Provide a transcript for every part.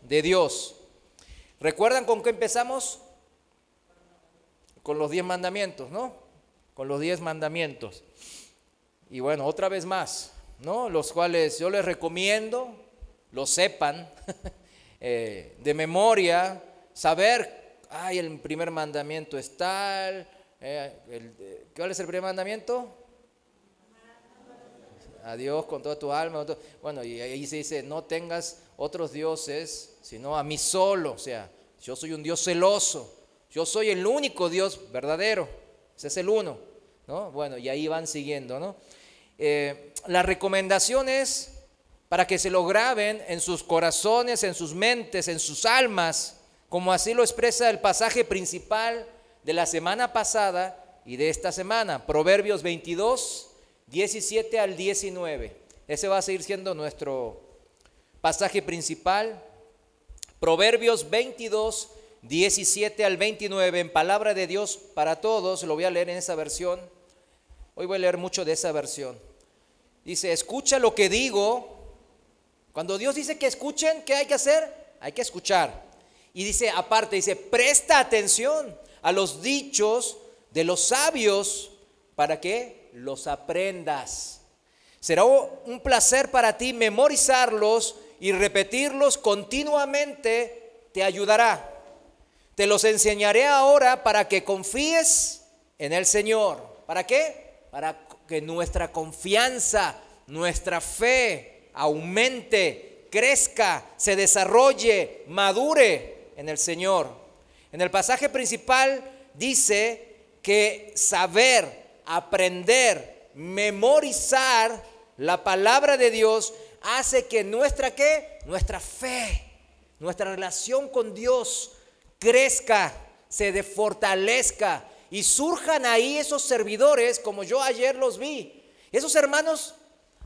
de Dios. ¿Recuerdan con qué empezamos? Con los 10 mandamientos, ¿no? Con los 10 mandamientos. Y bueno, otra vez más, ¿no? Los cuales yo les recomiendo, lo sepan, de memoria, saber, el primer mandamiento es tal, ¿cuál es el primer mandamiento? A Dios con toda tu alma. Bueno, y ahí se dice, no tengas otros dioses, sino a mí solo. O sea, yo soy un Dios celoso. Yo soy el único Dios verdadero. Ese es el uno, ¿no? Bueno, y ahí van siguiendo, ¿no? Las recomendaciones para que se lo graben en sus corazones, en sus mentes, en sus almas, como así lo expresa el pasaje principal de la semana pasada y de esta semana, Proverbios 22, 17 al 19. Ese va a seguir siendo nuestro pasaje principal. Proverbios 22, 17 al 29, en palabra de Dios para todos. Lo voy a leer en esa versión. Hoy voy a leer mucho de esa versión. Dice, escucha lo que digo. Cuando Dios dice que escuchen, ¿qué hay que hacer? Hay que escuchar. Y dice, aparte, dice, presta atención a los dichos de los sabios para que los aprendas. Será un placer para ti memorizarlos y repetirlos continuamente, te ayudará. Te los enseñaré ahora para que confíes en el Señor. ¿Para qué? Para que nuestra confianza, nuestra fe aumente, crezca, se desarrolle, madure en el Señor. En el pasaje principal dice que saber, aprender, memorizar la palabra de Dios hace que nuestra ¿qué? Nuestra fe, nuestra relación con Dios crezca, se fortalezca y surjan ahí esos servidores como yo ayer los vi. Esos hermanos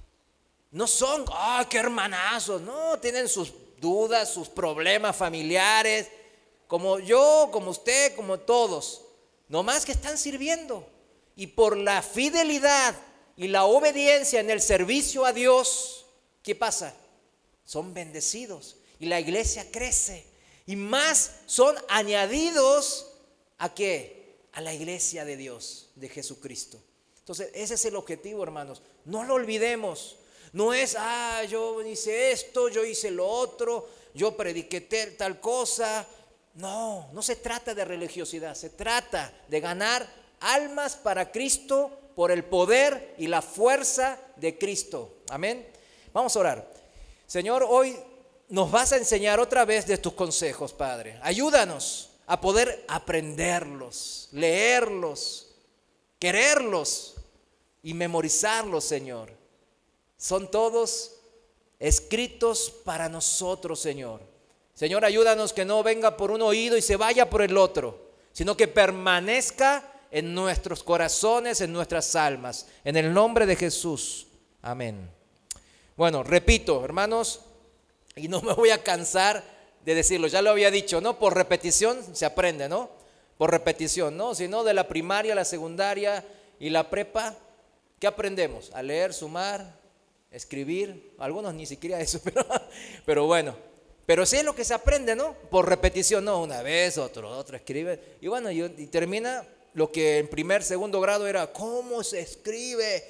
no son, qué hermanazos, no, tienen sus dudas, sus problemas familiares, como yo, como usted, como todos, nomás que están sirviendo. Y por la fidelidad y la obediencia en el servicio a Dios, ¿qué pasa? Son bendecidos y la iglesia crece. Y más son añadidos ¿a qué? A la iglesia de Dios, de Jesucristo. Entonces, ese es el objetivo, hermanos. No lo olvidemos. No es, yo hice esto, yo hice lo otro, yo prediqué tal cosa. No, no se trata de religiosidad, se trata de ganar almas para Cristo por el poder y la fuerza de Cristo. Amén. Vamos a orar. Señor, hoy nos vas a enseñar otra vez de tus consejos, Padre. Ayúdanos a poder aprenderlos, leerlos, quererlos y memorizarlos, Señor. Son todos escritos para nosotros, Señor. Señor, ayúdanos que no venga por un oído y se vaya por el otro, sino que permanezca en nuestros corazones, en nuestras almas. En el nombre de Jesús. Amén. Bueno, repito, hermanos, y no me voy a cansar de decirlo, ya lo había dicho, ¿no? Por repetición se aprende, ¿no? Por repetición, ¿no? Si no, de la primaria, la secundaria y la prepa, ¿qué aprendemos? A leer, sumar, escribir, algunos ni siquiera eso, pero bueno. Pero sí es lo que se aprende, ¿no? Por repetición, ¿no? Una vez, otro escribe. Y bueno, y termina lo que en primer, segundo grado era, ¿cómo se escribe?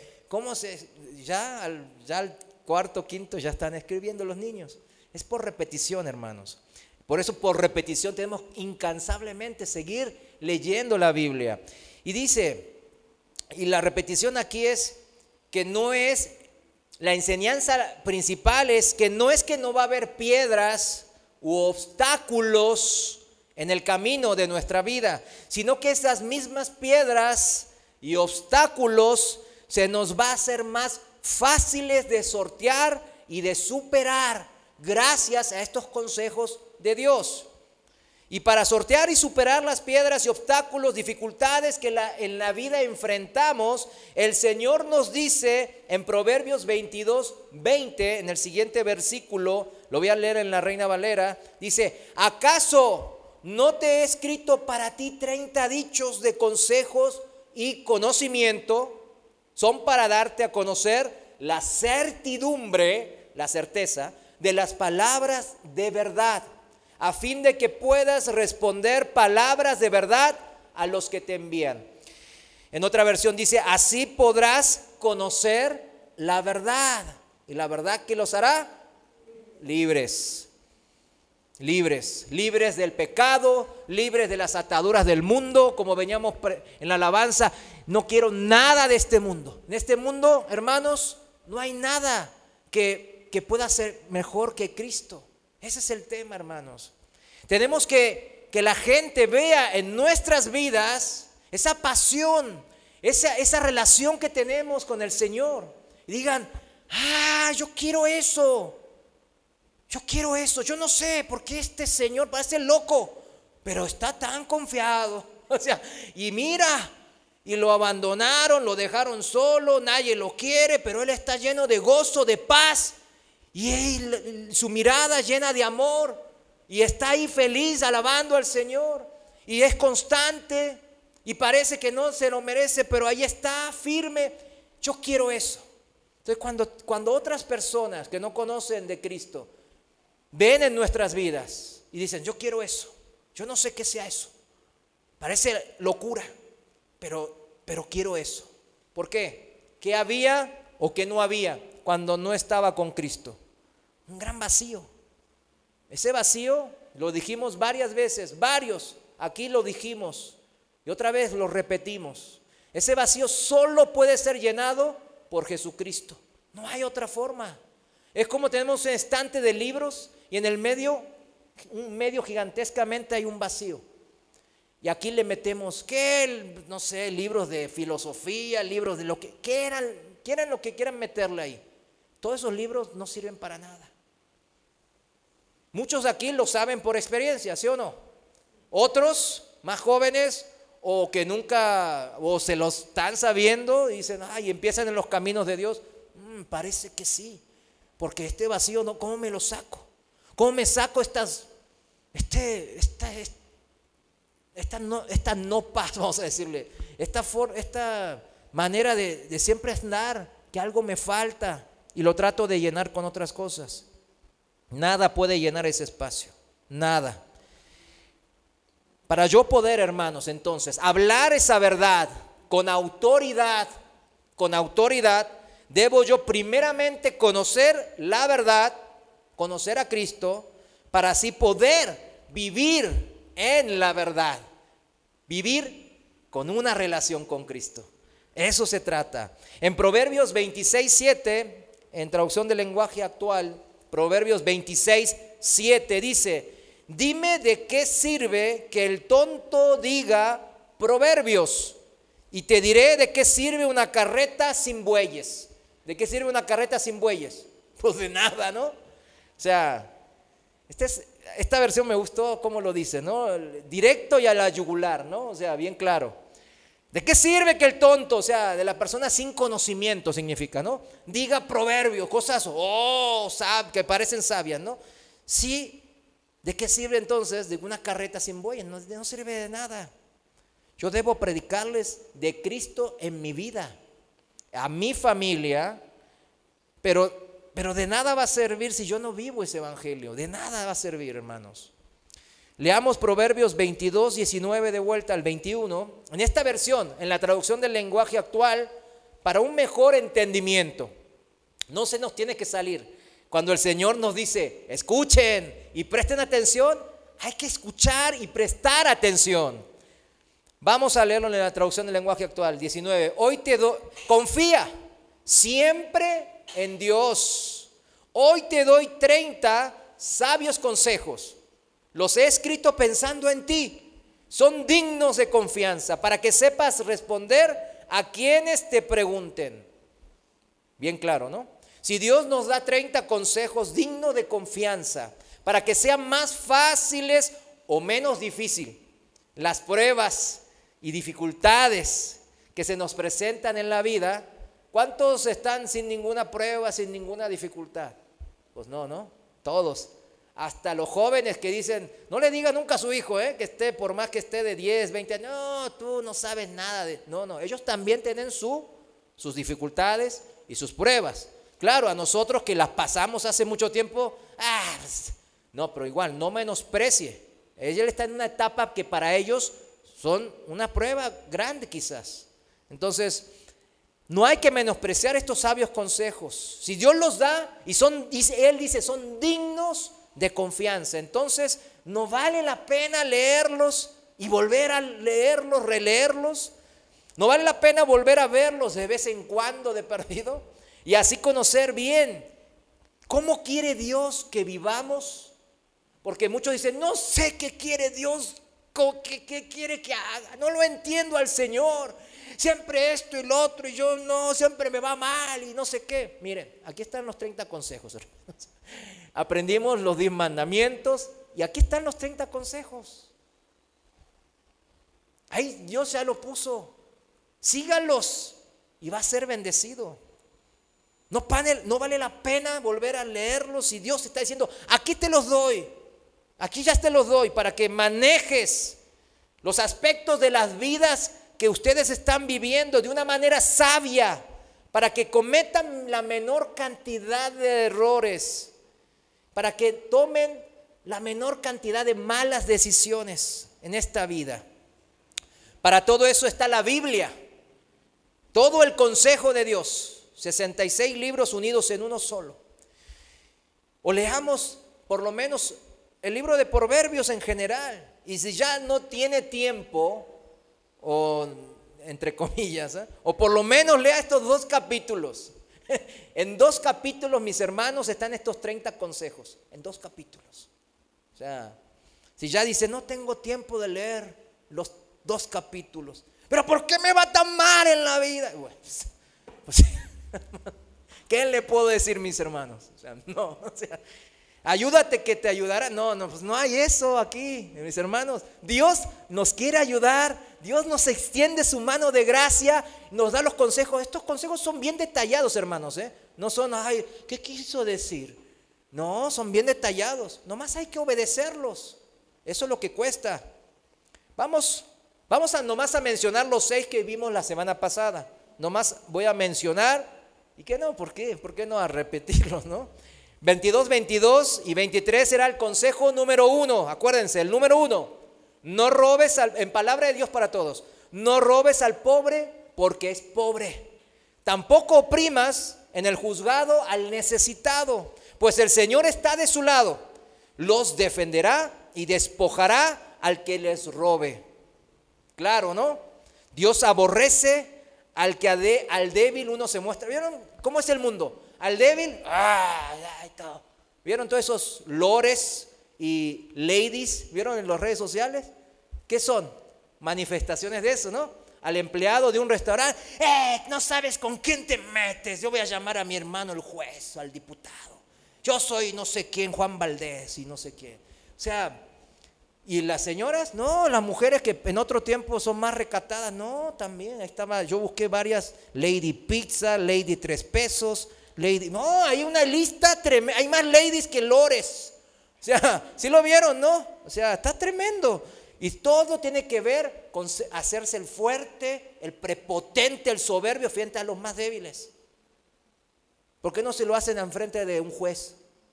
Ya al cuarto, quinto ya están escribiendo los niños. Es por repetición, hermanos. Por eso por repetición tenemos incansablemente seguir leyendo la Biblia. Y dice, y la repetición aquí es que no es, la enseñanza principal es que no va a haber piedras u obstáculos en el camino de nuestra vida, sino que esas mismas piedras y obstáculos se nos va a hacer más fáciles de sortear y de superar gracias a estos consejos de Dios. Y para sortear y superar las piedras y obstáculos, dificultades que en la vida enfrentamos, el Señor nos dice en Proverbios 22, 20, en el siguiente versículo, lo voy a leer en la Reina Valera, dice, ¿acaso no te he escrito para ti 30 dichos de consejos y conocimiento? Son para darte a conocer la certidumbre, la certeza de las palabras de verdad. a fin de que puedas responder palabras de verdad a los que te envían. En otra versión dice, así podrás conocer la verdad. ¿Y la verdad qué los hará? Libres. Libres, libres del pecado, libres de las ataduras del mundo, como veníamos en la alabanza. No quiero nada de este mundo. En este mundo, hermanos, no hay nada que pueda ser mejor que Cristo. Ese es el tema, hermanos. Tenemos que la gente vea en nuestras vidas esa pasión, esa relación que tenemos con el Señor. Y digan, yo quiero eso. Yo quiero eso, yo no sé por qué este señor parece loco, pero está tan confiado. O sea, y mira, y lo abandonaron, lo dejaron solo, nadie lo quiere, pero él está lleno de gozo, de paz, y su mirada llena de amor, y está ahí feliz alabando al Señor, y es constante, y parece que no se lo merece, pero ahí está firme. Yo quiero eso. Entonces, cuando otras personas que no conocen de Cristo ven en nuestras vidas y dicen, yo quiero eso, yo no sé qué sea eso, parece locura, pero quiero eso. ¿Por qué? ¿Qué había o qué no había cuando no estaba con Cristo? Un gran vacío. Ese vacío lo dijimos varias veces, aquí lo dijimos y otra vez lo repetimos. Ese vacío solo puede ser llenado por Jesucristo, no hay otra forma. Es como tenemos un estante de libros y en el medio, un medio gigantescamente hay un vacío. Y aquí le metemos, no sé, libros de filosofía, libros de lo que quieran lo que quieran meterle ahí. Todos esos libros no sirven para nada. Muchos aquí lo saben por experiencia, ¿sí o no? Otros, más jóvenes, o que nunca, o se los están sabiendo y dicen, empiezan en los caminos de Dios. Parece que sí. Porque este vacío, no, ¿cómo me lo saco? ¿Cómo me saco esta no paz, vamos a decirle? Esta manera de siempre andar, que algo me falta y lo trato de llenar con otras cosas. Nada puede llenar ese espacio, nada. Para yo poder, hermanos, entonces, hablar esa verdad con autoridad, debo yo primeramente conocer la verdad, conocer a Cristo, para así poder vivir en la verdad, vivir con una relación con Cristo. Eso se trata. En Proverbios 26:7, en traducción del lenguaje actual, Proverbios 26:7 dice, dime de qué sirve que el tonto diga proverbios, y te diré de qué sirve una carreta sin bueyes. ¿De qué sirve una carreta sin bueyes? Pues de nada, ¿no? O sea, esta versión me gustó cómo lo dice, ¿no? Directo y a la yugular, ¿no? O sea, bien claro. ¿De qué sirve que el tonto, o sea, de la persona sin conocimiento significa, ¿no? Diga proverbios, cosas, que parecen sabias, ¿no? Sí, ¿de qué sirve entonces de una carreta sin bueyes? No sirve de nada. Yo debo predicarles de Cristo en mi vida, a mi familia, pero de nada va a servir si yo no vivo ese evangelio. De nada va a servir, hermanos. Leamos Proverbios 22:19 de vuelta al 21. En esta versión, en la traducción del lenguaje actual, para un mejor entendimiento. No se nos tiene que salir. Cuando el Señor nos dice, escuchen y presten atención, hay que escuchar y prestar atención. Vamos a leerlo en la traducción del lenguaje actual, 19. Confía siempre en Dios. Hoy te doy 30 sabios consejos. Los he escrito pensando en ti. Son dignos de confianza para que sepas responder a quienes te pregunten. Bien claro, ¿no? Si Dios nos da 30 consejos dignos de confianza para que sean más fáciles o menos difíciles las pruebas y dificultades que se nos presentan en la vida, ¿cuántos están sin ninguna prueba, sin ninguna dificultad? Pues no, todos. Hasta los jóvenes que dicen, no le diga nunca a su hijo, que esté, por más que esté de 10, 20 años, no, tú no sabes nada de... No, ellos también tienen sus dificultades y sus pruebas. Claro, a nosotros que las pasamos hace mucho tiempo, No, pero igual, no menosprecie. Ella está en una etapa que para ellos son una prueba grande quizás. Entonces, no hay que menospreciar estos sabios consejos. Si Dios los da y Él dice, son dignos de confianza. Entonces, no vale la pena leerlos y volver a leerlos, releerlos. No vale la pena volver a verlos de vez en cuando de perdido y así conocer bien cómo quiere Dios que vivamos. Porque muchos dicen, no sé qué quiere Dios, qué quiere que haga. No lo entiendo al Señor. Siempre esto y lo otro y yo no, siempre me va mal y no sé qué. Miren, aquí están los 30 consejos, hermanos. Aprendimos los 10 mandamientos y aquí están los 30 consejos. Ahí Dios ya lo puso. Sígalos y va a ser bendecido. No vale la pena volver a leerlos y Dios está diciendo, aquí te los doy. Aquí ya te los doy para que manejes los aspectos de las vidas que ustedes están viviendo de una manera sabia, para que cometan la menor cantidad de errores, para que tomen la menor cantidad de malas decisiones en esta vida. Para todo eso está la Biblia, todo el consejo de Dios, 66 libros unidos en uno solo. O leamos por lo menos el libro de Proverbios en general, y si ya no tiene tiempo, o entre comillas, o por lo menos lea estos 2 capítulos. En 2 capítulos, mis hermanos, están estos 30 consejos, en 2 capítulos. O sea, si ya dice, no tengo tiempo de leer los 2 capítulos, pero ¿por qué me va tan mal en la vida? Bueno, pues, ¿qué le puedo decir, mis hermanos? O sea, no, o sea, ayúdate que te ayudará. No, pues no hay eso aquí, mis hermanos. Dios nos quiere ayudar. Dios nos extiende su mano de gracia, nos da los consejos. Estos consejos son bien detallados, hermanos, No son, ay, ¿qué quiso decir? No, son bien detallados. Nomás hay que obedecerlos. Eso es lo que cuesta. Vamos nomás a mencionar los 6 que vimos la semana pasada. Nomás voy a mencionar. ¿Y qué no? ¿Por qué? ¿Por qué no a repetirlos, no? 22, 22 y 23 era el consejo número 1. Acuérdense, el número 1. No robes, en palabra de Dios para todos. No robes al pobre porque es pobre. Tampoco oprimas en el juzgado al necesitado, pues el Señor está de su lado. Los defenderá y despojará al que les robe. Claro, ¿no? Dios aborrece al débil uno se muestra. ¿Vieron cómo es el mundo? Al débil, ¿vieron todos esos lores y ladies? ¿Vieron en las redes sociales? ¿Qué son? Manifestaciones de eso, ¿no? Al empleado de un restaurante, no sabes con quién te metes. Yo voy a llamar a mi hermano el juez, al diputado. Yo soy no sé quién, Juan Valdés y no sé quién. O sea, y las señoras, no, las mujeres que en otro tiempo son más recatadas, no, también. Ahí estaba, yo busqué varias, Lady Pizza, Lady 3 pesos. Lady, no, hay una lista tremenda, hay más ladies que lores. O sea, ¿sí lo vieron, no? O sea, está tremendo. Y todo tiene que ver con hacerse el fuerte, el prepotente, el soberbio frente a los más débiles. ¿Por qué no se lo hacen enfrente de un juez?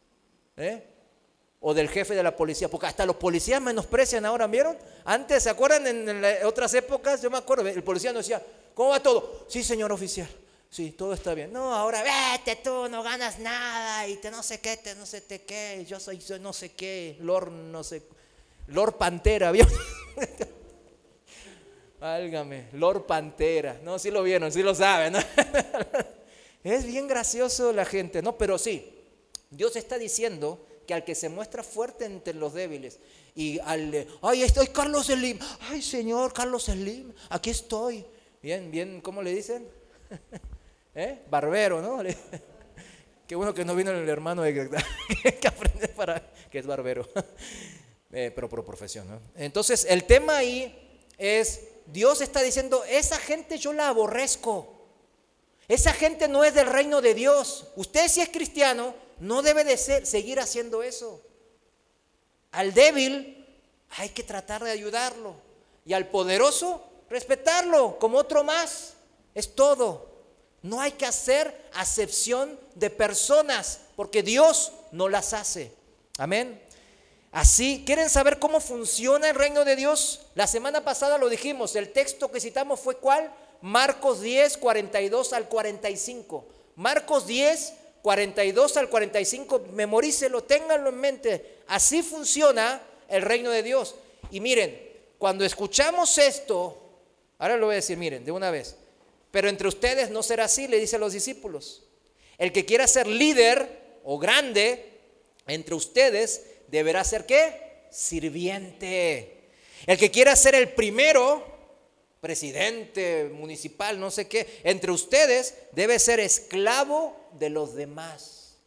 O del jefe de la policía, porque hasta los policías menosprecian ahora, ¿vieron? Antes, ¿se acuerdan? En otras épocas, yo me acuerdo, el policía nos decía, ¿cómo va todo? Sí, señor oficial. Sí, todo está bien. No, ahora vete tú, no ganas nada y no sé qué, no sé qué, yo soy no sé qué, Lord Pantera, ¿vio? Válgame, Lord Pantera. No, sí lo vieron, sí lo saben, ¿no? Es bien gracioso la gente, ¿no? Pero sí, Dios está diciendo que al que se muestra fuerte entre los débiles y ay, estoy Carlos Slim, ay, señor Carlos Slim, aquí estoy. Bien, ¿cómo le dicen? Barbero, ¿no? Qué bueno que no vino el hermano de que aprende que es barbero, pero por profesión, ¿no? Entonces el tema ahí es, Dios está diciendo, esa gente yo la aborrezco, esa gente no es del reino de Dios. Usted, si es cristiano, no debe de seguir haciendo eso. Al débil hay que tratar de ayudarlo, y al poderoso respetarlo como otro más. Es todo. No hay que hacer acepción de personas, porque Dios no las hace. Amén. Así, ¿quieren saber cómo funciona el reino de Dios? La semana pasada lo dijimos, el texto que citamos fue ¿cuál? Marcos 10, 42 al 45. Marcos 10, 42 al 45, memorícelo, ténganlo en mente. Así funciona el reino de Dios. Y miren, cuando escuchamos esto, ahora lo voy a decir, miren, de una vez. Pero entre ustedes no será así, le dice a los discípulos. El que quiera ser líder o grande entre ustedes deberá ser ¿qué? Sirviente. El que quiera ser el primero, presidente municipal, no sé qué, entre ustedes debe ser esclavo de los demás.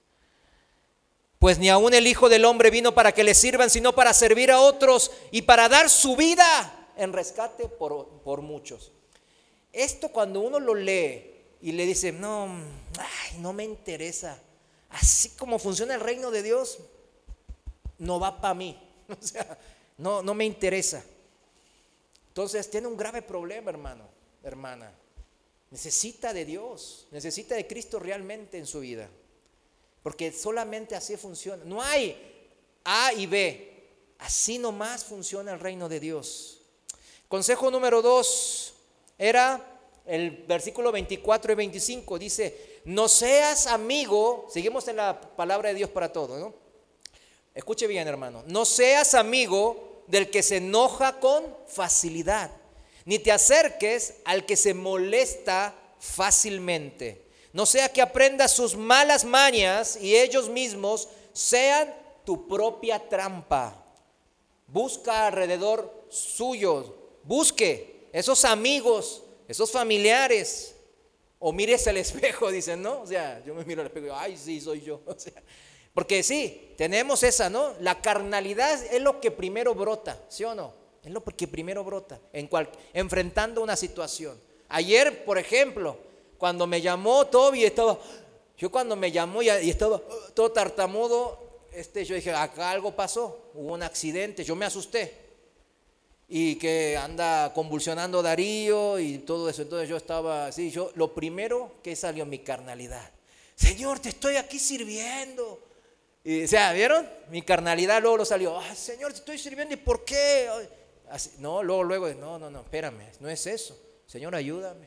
Pues ni aun el Hijo del Hombre vino para que le sirvan, sino para servir a otros y para dar su vida en rescate por muchos. Esto cuando uno lo lee y le dice, no me interesa, así como funciona el reino de Dios, no va para mí, o sea, no me interesa. Entonces tiene un grave problema, hermano, hermana. Necesita de Dios, necesita de Cristo realmente en su vida, porque solamente así funciona. No hay A y B, así nomás funciona el reino de Dios. Consejo número 2 era el versículo 24 y 25, dice, no seas amigo, seguimos en la palabra de Dios para todo, ¿no? Escuche bien, hermano, no seas amigo del que se enoja con facilidad, ni te acerques al que se molesta fácilmente. No sea que aprendas sus malas mañas y ellos mismos sean tu propia trampa. Busca alrededor suyo, busque esos amigos, esos familiares, o mires el espejo, dicen, ¿no? O sea, yo me miro al espejo y digo, ay, sí, soy yo. O sea, porque sí, tenemos esa, ¿no? La carnalidad es lo que primero brota, ¿sí o no? Es lo que primero brota enfrentando una situación. Ayer, por ejemplo, cuando me llamó Toby, yo cuando me llamó y estaba todo tartamudo, yo dije, acá algo pasó, hubo un accidente, yo me asusté. Y que anda convulsionando Darío y todo eso. Entonces yo estaba así, lo primero que salió mi carnalidad. Señor, te estoy aquí sirviendo. Y, o sea, ¿vieron? Mi carnalidad luego lo salió. Ay, Señor, te estoy sirviendo, ¿y por qué? Así, no, luego, no, espérame, no es eso. Señor, ayúdame.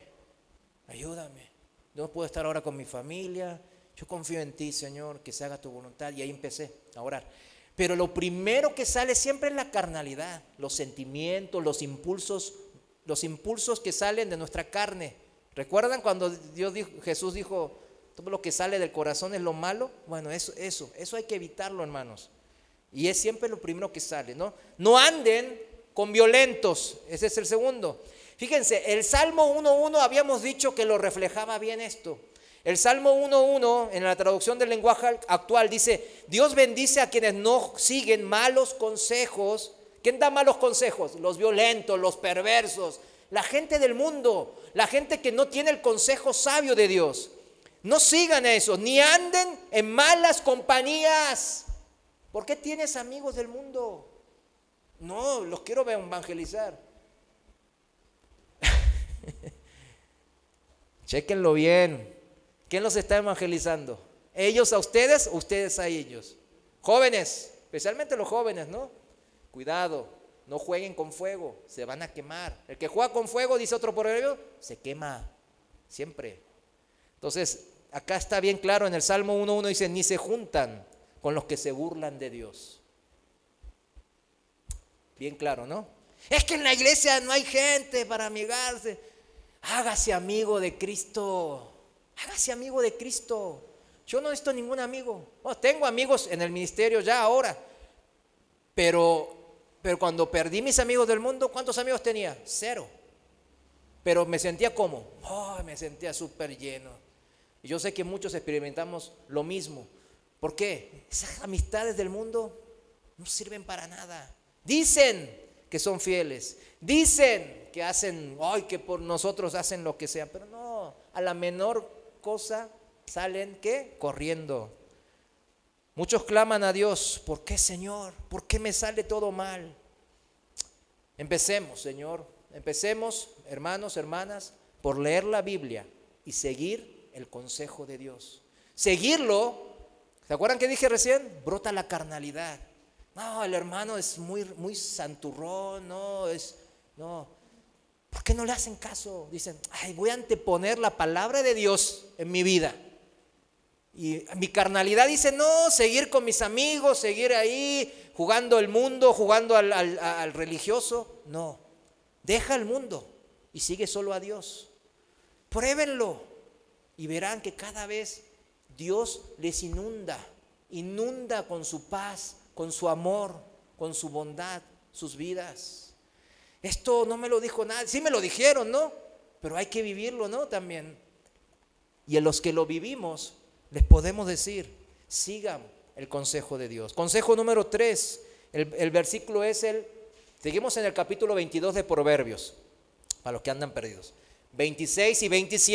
No puedo estar ahora con mi familia. Yo confío en ti, Señor, que se haga tu voluntad. Y ahí empecé a orar. Pero lo primero que sale siempre es la carnalidad, los sentimientos, los impulsos que salen de nuestra carne. ¿Recuerdan cuando Jesús dijo, todo lo que sale del corazón es lo malo? Bueno, eso hay que evitarlo, hermanos. Y es siempre lo primero que sale, ¿no? No anden con violentos, ese es el segundo. Fíjense, el Salmo 1:1 habíamos dicho que lo reflejaba bien esto. El Salmo 1:1 en la traducción del lenguaje actual dice, Dios bendice a quienes no siguen malos consejos. ¿Quién da malos consejos? Los violentos, los perversos, la gente del mundo, la gente que no tiene el consejo sabio de Dios. No sigan eso, ni anden en malas compañías. ¿Por qué tienes amigos del mundo? No, los quiero evangelizar. Chéquenlo bien. ¿Quién los está evangelizando? ¿Ellos a ustedes o ustedes a ellos? Jóvenes, especialmente los jóvenes, ¿no? Cuidado, no jueguen con fuego, se van a quemar. El que juega con fuego, dice otro proverbio, se quema, siempre. Entonces, acá está bien claro en el Salmo 1:1 dice, ni se juntan con los que se burlan de Dios. Bien claro, ¿no? Es que en la iglesia no hay gente para amigarse. Hágase amigo de Cristo. Hágase amigo de Cristo. Yo no necesito ningún amigo. Bueno, tengo amigos en el ministerio ya ahora. Pero cuando perdí mis amigos del mundo, ¿cuántos amigos tenía? 0. Pero me sentía ¿cómo? Me sentía súper lleno. Y yo sé que muchos experimentamos lo mismo. ¿Por qué? Esas amistades del mundo no sirven para nada. Dicen que son fieles. Dicen que hacen, que por nosotros hacen lo que sea. Pero no, a la menor cosa salen ¿qué? Corriendo. Muchos claman a Dios, ¿por qué, Señor? ¿Por qué me sale todo mal? Empecemos, Señor, hermanos, hermanas, por leer la Biblia y seguir el consejo de Dios. Seguirlo, ¿se acuerdan que dije recién? Brota la carnalidad. No, el hermano es muy santurrón, no. ¿Por qué no le hacen caso? Dicen, ay, voy a anteponer la palabra de Dios en mi vida. Y mi carnalidad dice, no, seguir con mis amigos, seguir ahí, jugando el mundo, jugando al religioso. No, deja el mundo y sigue solo a Dios. Pruébenlo y verán que cada vez Dios les inunda con su paz, con su amor, con su bondad, sus vidas. Esto no me lo dijo nadie, sí me lo dijeron, ¿no? Pero hay que vivirlo, ¿no? También. Y a los que lo vivimos, les podemos decir, sigan el consejo de Dios. Consejo número 3, el versículo seguimos en el capítulo 22 de Proverbios, para los que andan perdidos. 26 y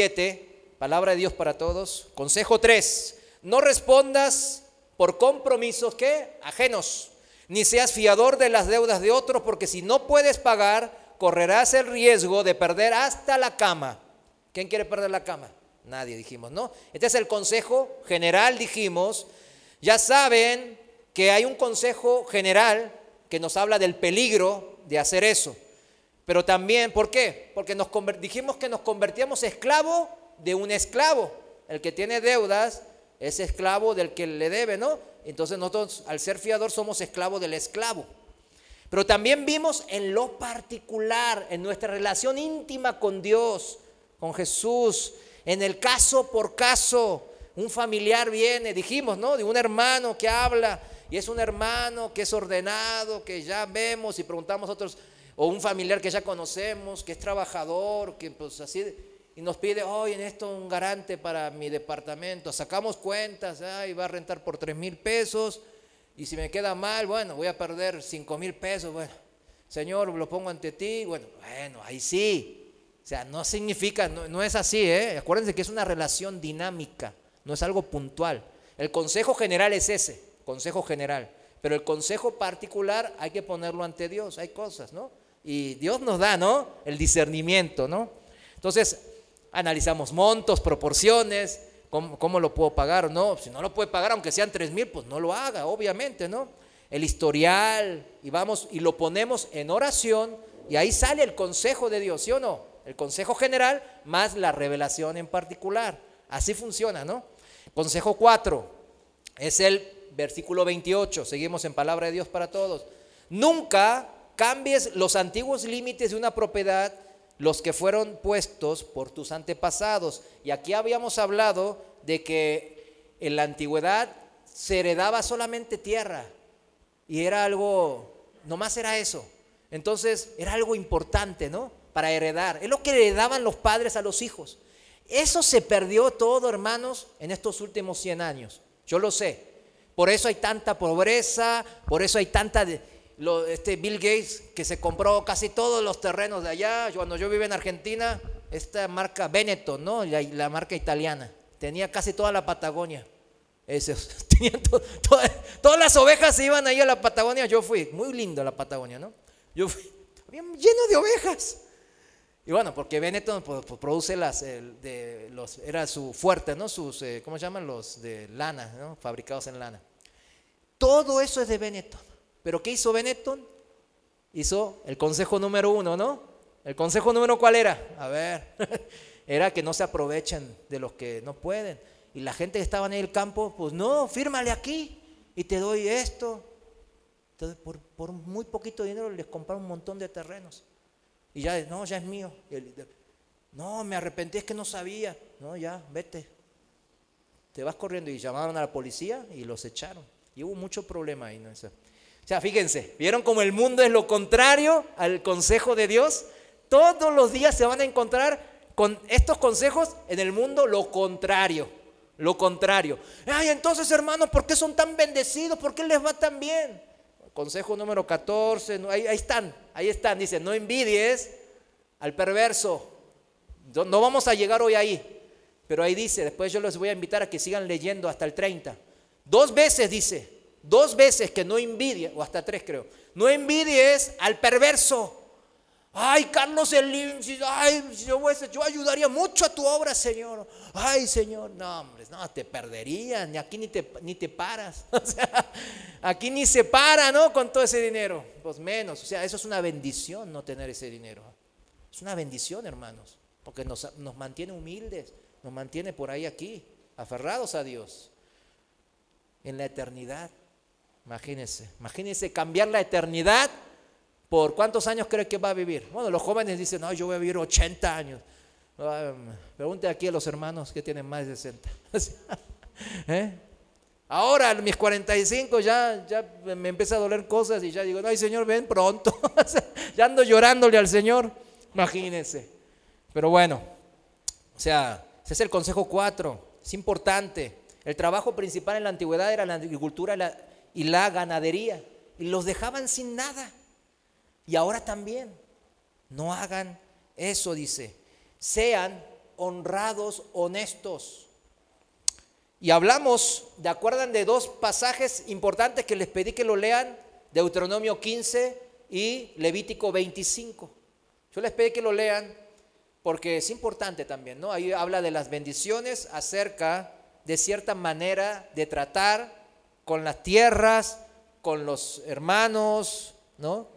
27, palabra de Dios para todos. Consejo 3, no respondas por compromisos ¿qué? Ajenos, ni seas fiador de las deudas de otros, porque si no puedes pagar, correrás el riesgo de perder hasta la cama. ¿Quién quiere perder la cama? Nadie, dijimos, ¿no? Este es el consejo general, dijimos. Ya saben que hay un consejo general que nos habla del peligro de hacer eso. Pero también, ¿por qué? Porque dijimos que nos convertíamos esclavo de un esclavo. El que tiene deudas es esclavo del que le debe, ¿no? Entonces nosotros, al ser fiador, somos esclavos del esclavo. Pero también vimos en lo particular, en nuestra relación íntima con Dios, con Jesús, en el caso por caso, un familiar viene, dijimos, ¿no? De un hermano que habla y es un hermano que es ordenado, que ya vemos y preguntamos a otros, o un familiar que ya conocemos, que es trabajador, que pues así, y nos pide, oye, necesito un garante para mi departamento. Sacamos cuentas, va a rentar por 3,000 pesos y si me queda mal, bueno, voy a perder 5,000 pesos. Bueno, Señor, lo pongo ante ti. Bueno, ahí sí. O sea, no significa, no es así, Acuérdense que es una relación dinámica, no es algo puntual. El consejo general es ese, consejo general. Pero el consejo particular hay que ponerlo ante Dios, hay cosas, ¿no? Y Dios nos da, ¿no? El discernimiento, ¿no? Entonces, analizamos montos, proporciones, cómo lo puedo pagar, ¿no? Si no lo puede pagar, aunque sean 3,000, pues no lo haga, obviamente, ¿no? El historial, y vamos y lo ponemos en oración, y ahí sale el consejo de Dios, ¿sí o no? El consejo general más la revelación en particular. Así funciona, ¿no? Consejo 4 es el versículo 28. Seguimos en palabra de Dios para todos. Nunca cambies los antiguos límites de una propiedad, los que fueron puestos por tus antepasados. Y aquí habíamos hablado de que en la antigüedad se heredaba solamente tierra. Y era algo, nomás era eso. Entonces era algo importante, ¿no? Para heredar. Es lo que heredaban los padres a los hijos. Eso se perdió todo, hermanos, en estos últimos 100 años. Yo lo sé. Por eso hay tanta pobreza, por eso hay tanta... Bill Gates, que se compró casi todos los terrenos de allá. Cuando yo vivía en Argentina, esta marca Benetton, ¿no? La marca italiana, tenía casi toda la Patagonia. Todas las ovejas se iban ahí a la Patagonia. Yo fui, muy lindo la Patagonia, ¿no? Yo fui, lleno de ovejas. Y bueno, porque Benetton produce era su fuerte, ¿no? Sus, ¿cómo se llaman? Los de lana, ¿no? Fabricados en lana. Todo eso es de Benetton. ¿Pero qué hizo Benetton? Hizo el consejo número 1, ¿no? ¿El consejo número cuál era? A ver, era que no se aprovechen de los que no pueden. Y la gente que estaba en el campo, pues no, fírmale aquí y te doy esto. Entonces, por muy poquito dinero les compraron un montón de terrenos. Y ya es mío. No, me arrepentí, es que no sabía. No, ya, vete. Te vas corriendo. Y llamaron a la policía y los echaron. Y hubo mucho problema ahí, ¿no? O sea, fíjense, ¿vieron cómo el mundo es lo contrario al consejo de Dios? Todos los días se van a encontrar con estos consejos en el mundo lo contrario. Lo contrario. Ay, entonces, hermanos, ¿por qué son tan bendecidos? ¿Por qué les va tan bien? Consejo número 14, ahí están, dice, no envidies al perverso. No vamos a llegar hoy ahí, pero ahí dice, después yo les voy a invitar a que sigan leyendo hasta el 30. 2 veces dice, 2 veces que no envidies, o hasta 3 creo, no envidies al perverso. Ay, Carlos Slim, ay, yo ayudaría mucho a tu obra, Señor. Ay, Señor, no, hombre, no, te perderías, ni aquí ni te paras. O sea, aquí ni se para, ¿no? Con todo ese dinero, pues menos. O sea, eso es una bendición no tener ese dinero. Es una bendición, hermanos, porque nos mantiene humildes, nos mantiene por ahí aquí, aferrados a Dios. En la eternidad, imagínense cambiar la eternidad. ¿Por cuántos años cree que va a vivir? Bueno, los jóvenes dicen, no, yo voy a vivir 80 años. Pregunte aquí a los hermanos que tienen más de 60. Ahora, a mis 45 ya me empieza a doler cosas y ya digo, ay, Señor, ven pronto. Ya ando llorándole al Señor. Imagínense. Pero bueno, o sea, ese es el consejo 4. Es importante. El trabajo principal en la antigüedad era la agricultura y la ganadería. Y los dejaban sin nada. Y ahora también, no hagan eso, dice. Sean honrados, honestos. Y hablamos, ¿de acuerdan de dos pasajes importantes que les pedí que lo lean? Deuteronomio 15 y Levítico 25. Yo les pedí que lo lean porque es importante también, ¿no? Ahí habla de las bendiciones acerca de cierta manera de tratar con las tierras, con los hermanos, ¿no?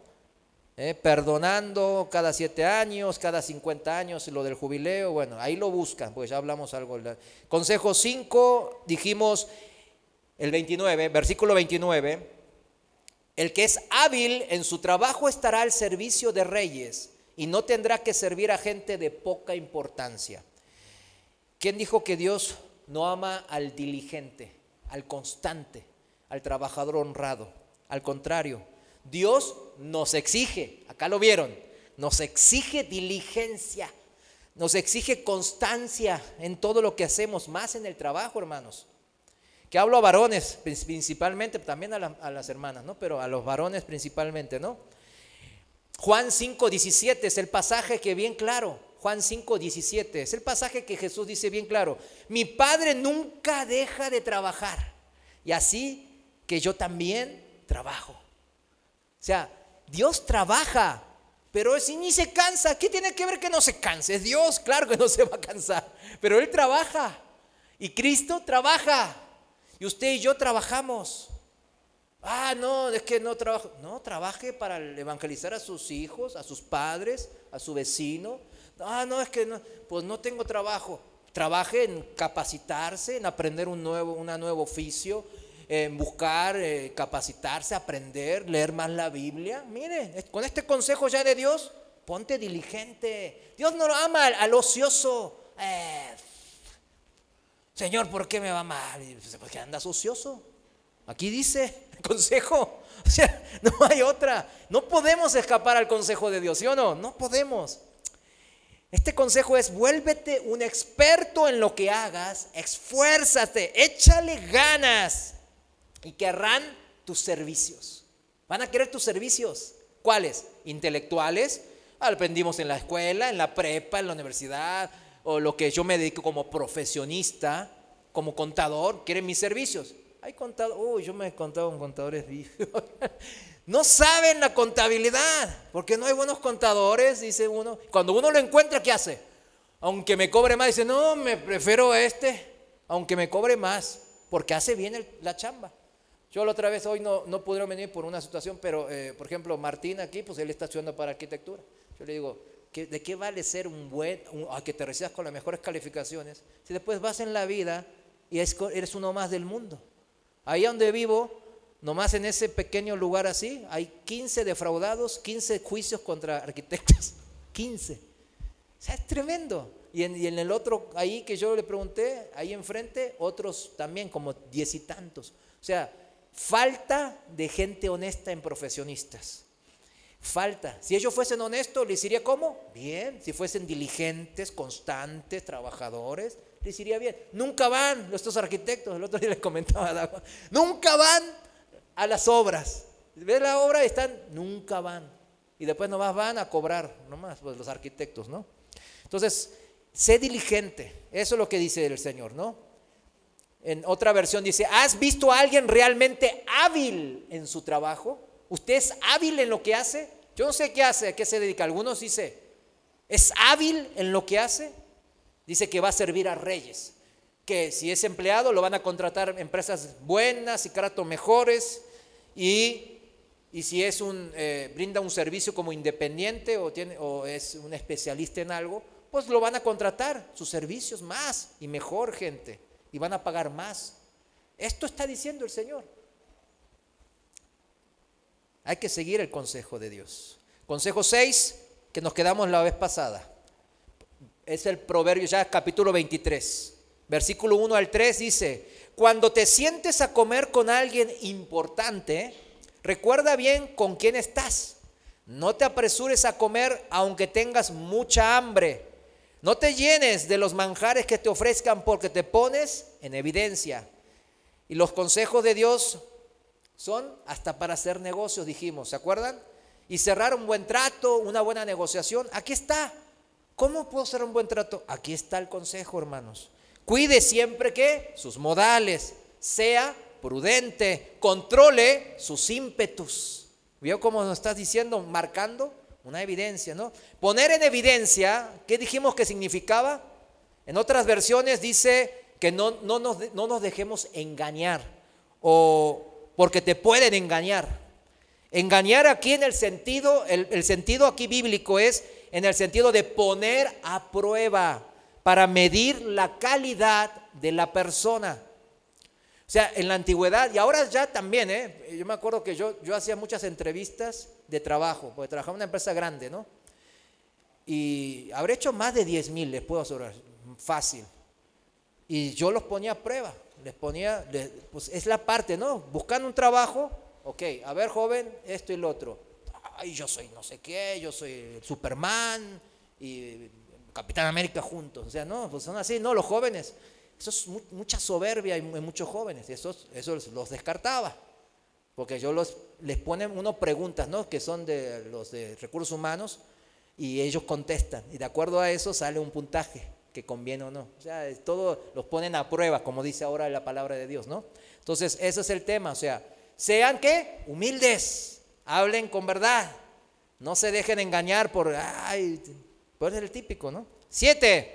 Perdonando cada 7 años, cada 50 años, lo del jubileo, bueno, ahí lo buscan, pues ya hablamos algo. Consejo 5, dijimos el 29, versículo 29, el que es hábil en su trabajo estará al servicio de reyes y no tendrá que servir a gente de poca importancia. ¿Quién dijo que Dios no ama al diligente, al constante, al trabajador honrado? Al contrario, Dios nos exige, acá lo vieron, nos exige diligencia, nos exige constancia en todo lo que hacemos, más en el trabajo, hermanos. Que hablo a varones principalmente, también a las hermanas, ¿no? Pero a los varones principalmente, ¿no? Juan 5:17 es el pasaje que bien claro, Juan 5:17 es el pasaje que Jesús dice bien claro, mi Padre nunca deja de trabajar y así que yo también trabajo. O sea, Dios trabaja, pero si ni se cansa, ¿qué tiene que ver que no se canse? Es Dios, claro que no se va a cansar, pero Él trabaja y Cristo trabaja y usted y yo trabajamos. No, es que no trabajo. No, trabaje para evangelizar a sus hijos, a sus padres, a su vecino. No, es que no, pues no tengo trabajo. Trabaje en capacitarse, en aprender un nuevo oficio, en buscar, capacitarse, aprender, leer más la Biblia. Mire, con este consejo ya de Dios, ponte diligente. Dios no ama al ocioso. Señor, ¿por qué me va mal? Porque andas ocioso. Aquí dice el consejo. O sea, no hay otra. No podemos escapar al consejo de Dios, ¿sí o no? No podemos. Este consejo es: vuélvete un experto en lo que hagas, esfuérzate, échale ganas y querrán tus servicios. Van a querer tus servicios. ¿Cuáles? Intelectuales. Aprendimos en la escuela, en la prepa, en la universidad, o lo que yo me dedico como profesionista, como contador. ¿Quieren mis servicios? Hay contadores, yo me he contado con contadores viejos. No saben la contabilidad, porque no hay buenos contadores, dice uno. Cuando uno lo encuentra, ¿qué hace? Aunque me cobre más, dice, no, me prefiero aunque me cobre más, porque hace bien la chamba. Yo la otra vez, hoy no pudieron venir por una situación, pero por ejemplo, Martín aquí, pues él está estudiando para arquitectura. Yo le digo, ¿de qué vale ser que te recibas con las mejores calificaciones si después vas en la vida y eres uno más del mundo? Ahí donde vivo, nomás en ese pequeño lugar así, hay 15 defraudados, 15 juicios contra arquitectos. 15. O sea, es tremendo. Y en el otro, ahí que yo le pregunté, ahí enfrente, otros también, como 10 y tantos. O sea, falta de gente honesta en profesionistas. Falta. Si ellos fuesen honestos, ¿les iría cómo? Bien. Si fuesen diligentes, constantes, trabajadores, les iría bien. Nunca van estos arquitectos, el otro día les comentaba a Dago, nunca van a las obras. Ves la obra y nunca van. Y después nomás van a cobrar, nomás, pues los arquitectos, ¿no? Entonces, sé diligente. Eso es lo que dice el Señor, ¿no? En otra versión dice, ¿has visto a alguien realmente hábil en su trabajo? ¿Usted es hábil en lo que hace? Yo no sé qué hace, a qué se dedica. Algunos dice, es hábil en lo que hace. Dice que va a servir a reyes. Que si es empleado lo van a contratar empresas buenas y tratos mejores. Y si es brinda un servicio como independiente o es un especialista en algo, pues lo van a contratar, sus servicios más y mejor, gente. Y van a pagar más. Esto está diciendo el Señor. Hay que seguir el consejo de Dios. Consejo 6, que nos quedamos la vez pasada. Es el Proverbio, ya capítulo 23. Versículo 1 al 3 dice: cuando te sientes a comer con alguien importante, recuerda bien con quién estás. No te apresures a comer aunque tengas mucha hambre. No te llenes de los manjares que te ofrezcan porque te pones en evidencia. Y los consejos de Dios son hasta para hacer negocios, dijimos, ¿se acuerdan? Y cerrar un buen trato, una buena negociación. Aquí está. ¿Cómo puedo hacer un buen trato? Aquí está el consejo, hermanos. Cuide siempre que sus modales, sea prudente, controle sus ímpetus. ¿Vio cómo nos estás diciendo? Marcando una evidencia, ¿no? Poner en evidencia, ¿qué dijimos que significaba? En otras versiones dice que no nos dejemos engañar, o porque te pueden engañar. Engañar aquí en el sentido, el sentido aquí bíblico es en el sentido de poner a prueba para medir la calidad de la persona. O sea, en la antigüedad, y ahora ya también, yo me acuerdo que yo hacía muchas entrevistas de trabajo, porque trabajaba en una empresa grande, ¿no? Y habré hecho más de 10,000, les puedo asegurar, fácil. Y yo los ponía a prueba, pues es la parte, ¿no? Buscando un trabajo, ok, a ver joven, esto y lo otro. Ay, yo soy no sé qué, yo soy Superman y Capitán América juntos. O sea, no, pues son así, no, los jóvenes. Eso es mucha soberbia en muchos jóvenes, eso los descartaba, porque les ponen unas preguntas, ¿no? Que son de los de recursos humanos, y ellos contestan, y de acuerdo a eso sale un puntaje, que conviene o no. O sea, todo los ponen a prueba, como dice ahora la palabra de Dios, ¿no? Entonces, ese es el tema, o sea, sean, ¿qué? Humildes, hablen con verdad, no se dejen engañar pues es el típico, ¿no? 7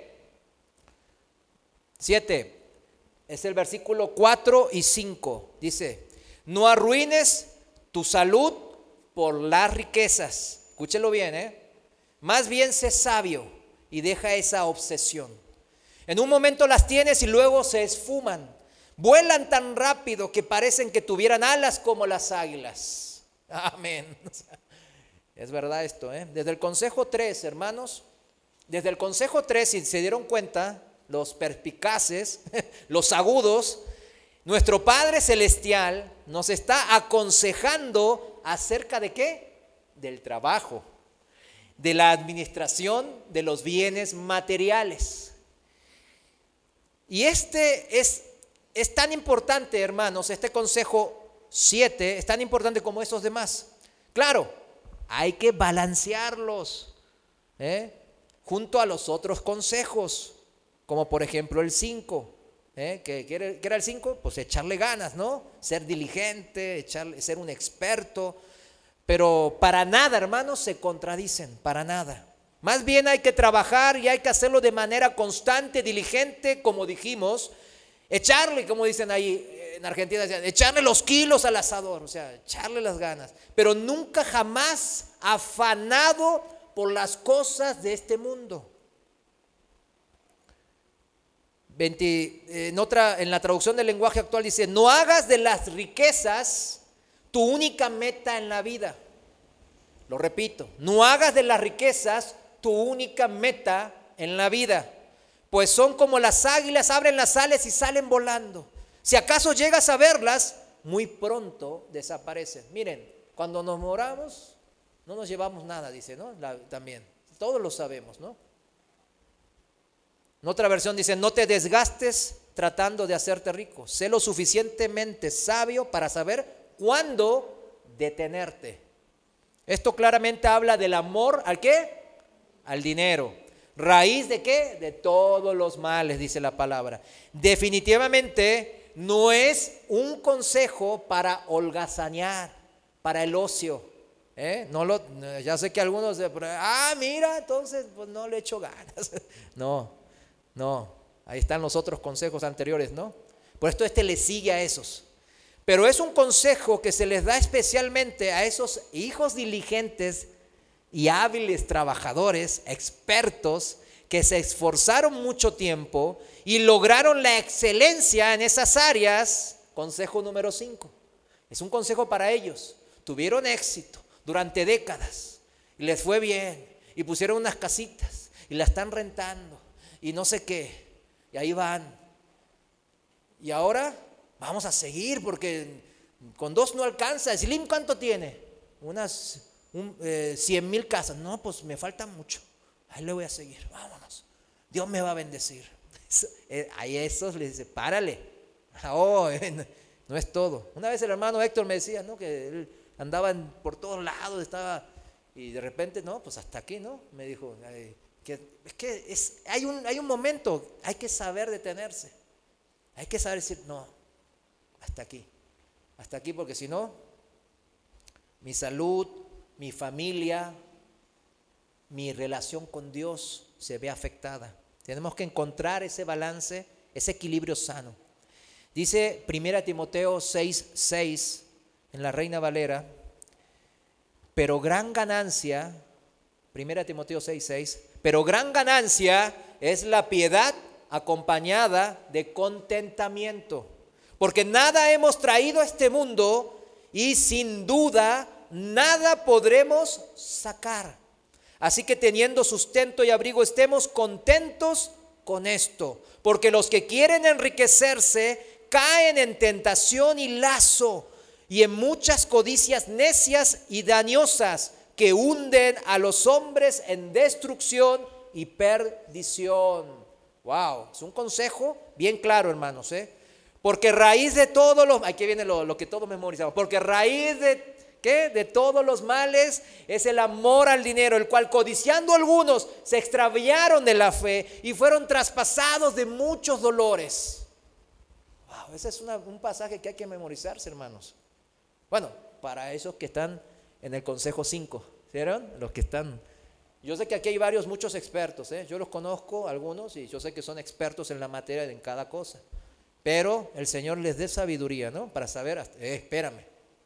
es el versículo 4 y 5. Dice: no arruines tu salud por las riquezas. Escúchelo bien, Más bien sé sabio y deja esa obsesión. En un momento las tienes y luego se esfuman. Vuelan tan rápido que parecen que tuvieran alas como las águilas. Amén. Es verdad esto, Desde el consejo 3, hermanos, desde el consejo 3, si se dieron cuenta, los perspicaces, los agudos, nuestro Padre Celestial nos está aconsejando acerca de ¿qué? Del trabajo, de la administración de los bienes materiales. Y este es tan importante, hermanos, este consejo 7 es tan importante como esos demás. Claro, hay que balancearlos, junto a los otros consejos. Como por ejemplo el 5, ¿qué era el 5? Pues echarle ganas, ¿no? Ser diligente, ser un experto. Pero para nada, hermanos, se contradicen, para nada. Más bien hay que trabajar y hay que hacerlo de manera constante, diligente, como dijimos. Echarle, como dicen ahí en Argentina, echarle los kilos al asador, o sea, echarle las ganas. Pero nunca jamás afanado por las cosas de este mundo. En la traducción del lenguaje actual dice: no hagas de las riquezas tu única meta en la vida. Lo repito, no hagas de las riquezas tu única meta en la vida, pues son como las águilas, abren las alas y salen volando. Si acaso llegas a verlas, muy pronto desaparecen. Miren, cuando nos moramos, no nos llevamos nada, dice, ¿no? También, todos lo sabemos, ¿no? En otra versión dice: no te desgastes tratando de hacerte rico. Sé lo suficientemente sabio para saber cuándo detenerte. Esto claramente habla del amor ¿al qué? Al dinero. ¿Raíz de qué? De todos los males, dice la palabra. Definitivamente no es un consejo para holgazanear, para el ocio. Ya sé que algunos, mira, entonces pues no le echo ganas. No, ahí están los otros consejos anteriores, ¿no? Por esto le sigue a esos. Pero es un consejo que se les da especialmente a esos hijos diligentes y hábiles trabajadores, expertos, que se esforzaron mucho tiempo y lograron la excelencia en esas áreas. Consejo número 5. Es un consejo para ellos. Tuvieron éxito durante décadas y les fue bien y pusieron unas casitas y la están rentando y no sé qué. Y ahí van. Y ahora vamos a seguir porque con 2 no alcanza. Slim, ¿cuánto tiene? Unas 100,000 casas. No, pues me falta mucho. Ahí le voy a seguir. Vámonos. Dios me va a bendecir. Ahí esos les dice, párale. No es todo. Una vez el hermano Héctor me decía, ¿no? Que él andaba por todos lados, y de repente, no, pues hasta aquí, ¿no? Me dijo, hay un momento, hay que saber detenerse. Hay que saber decir, no, hasta aquí, porque si no, mi salud, mi familia, mi relación con Dios se ve afectada. Tenemos que encontrar ese balance, ese equilibrio sano. Dice 1 Timoteo 6:6 en la Reina Valera, pero gran ganancia, 1 Timoteo 6:6, pero gran ganancia es la piedad acompañada de contentamiento, porque nada hemos traído a este mundo y sin duda nada podremos sacar. Así que teniendo sustento y abrigo, estemos contentos con esto, porque los que quieren enriquecerse caen en tentación y lazo y en muchas codicias necias y dañosas que hunden a los hombres en destrucción y perdición. Wow, es un consejo bien claro, hermanos, porque raíz de todos los, aquí viene lo que todos memorizamos, porque raíz de todos los males es el amor al dinero, el cual codiciando algunos se extraviaron de la fe y fueron traspasados de muchos dolores. Wow, ese es un pasaje que hay que memorizarse, hermanos. Bueno, para esos que están en el consejo 5, ¿vieron? Los que están. Yo sé que aquí hay muchos expertos, yo los conozco algunos y yo sé que son expertos en la materia en cada cosa, pero el Señor les dé sabiduría, ¿no? Para saber, espérame.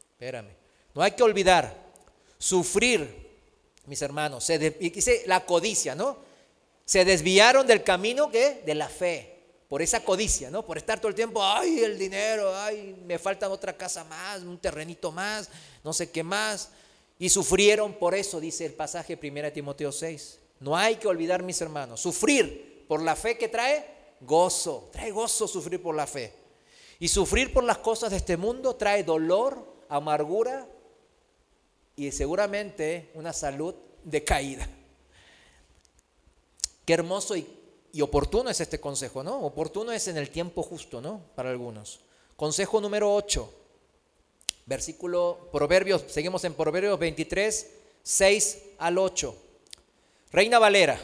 No hay que olvidar, sufrir, mis hermanos, y dice la codicia, ¿no? Se desviaron del camino de la fe, por esa codicia, ¿no? Por estar todo el tiempo, el dinero, me falta otra casa más, un terrenito más, no sé qué más. Y sufrieron por eso, dice el pasaje 1 Timoteo 6. No hay que olvidar, mis hermanos, sufrir por la fe que trae gozo sufrir por la fe. Y sufrir por las cosas de este mundo trae dolor, amargura y seguramente una salud decaída. Qué hermoso y oportuno es este consejo, ¿no? Oportuno es en el tiempo justo, ¿no? Para algunos. Consejo número 8. Proverbios, seguimos en Proverbios 23, 6 al 8. Reina Valera.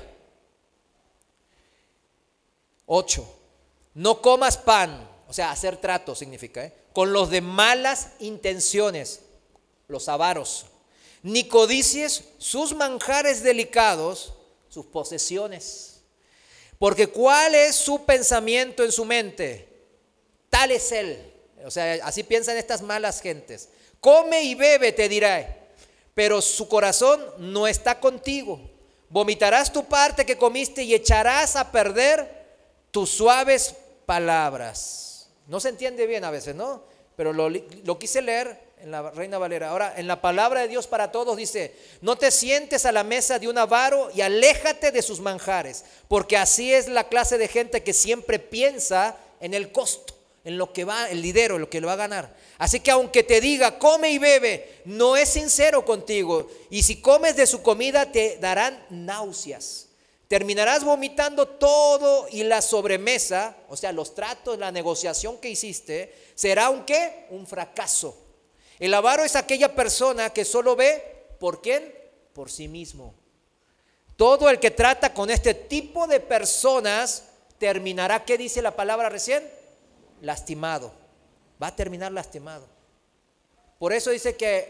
8. No comas pan, o sea, hacer trato significa, con los de malas intenciones, los avaros, ni codicies sus manjares delicados, sus posesiones. Porque ¿cuál es su pensamiento en su mente? Tal es él. O sea, así piensan estas malas gentes. Come y bebe, te dirá, pero su corazón no está contigo. Vomitarás tu parte que comiste y echarás a perder tus suaves palabras. No se entiende bien a veces, ¿no? Pero lo quise leer en la Reina Valera. Ahora, en la palabra de Dios para todos dice, no te sientes a la mesa de un avaro y aléjate de sus manjares, porque así es la clase de gente que siempre piensa en el costo, en lo que va, el dinero, en lo que le va a ganar. Así que aunque te diga, come y bebe, no es sincero contigo. Y si comes de su comida, te darán náuseas. Terminarás vomitando todo y la sobremesa, o sea, los tratos, la negociación que hiciste, será un ¿qué? Un fracaso. El avaro es aquella persona que solo ve, ¿por quién? Por sí mismo. Todo el que trata con este tipo de personas terminará, ¿qué dice la palabra recién? Lastimado. Va a terminar lastimado. Por eso dice que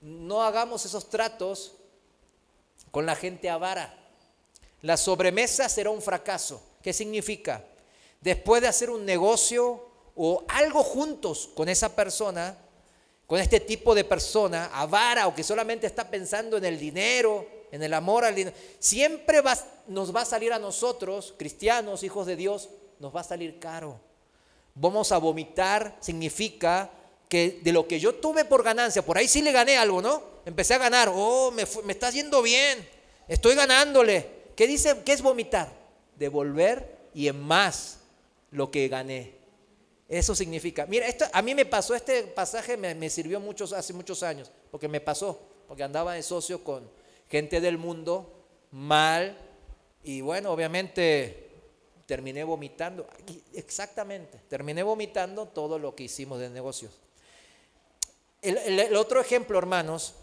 no hagamos esos tratos con la gente avara. La sobremesa será un fracaso. ¿Qué significa? Después de hacer un negocio o algo juntos con esa persona, con este tipo de persona avara o que solamente está pensando en el dinero, en el amor al dinero, siempre nos va a salir a nosotros, cristianos, hijos de Dios, nos va a salir caro. Vamos a vomitar, significa que de lo que yo tuve por ganancia, por ahí sí le gané algo, ¿no? Empecé a ganar, me está yendo bien, estoy ganándole. ¿Qué dice? ¿Qué es vomitar? Devolver y en más lo que gané. Eso significa, mira, a mí me pasó, este pasaje me sirvió hace muchos años, porque me pasó, porque andaba de socio con gente del mundo mal, y bueno, obviamente terminé vomitando, exactamente, terminé vomitando todo lo que hicimos de negocios. El otro ejemplo, hermanos,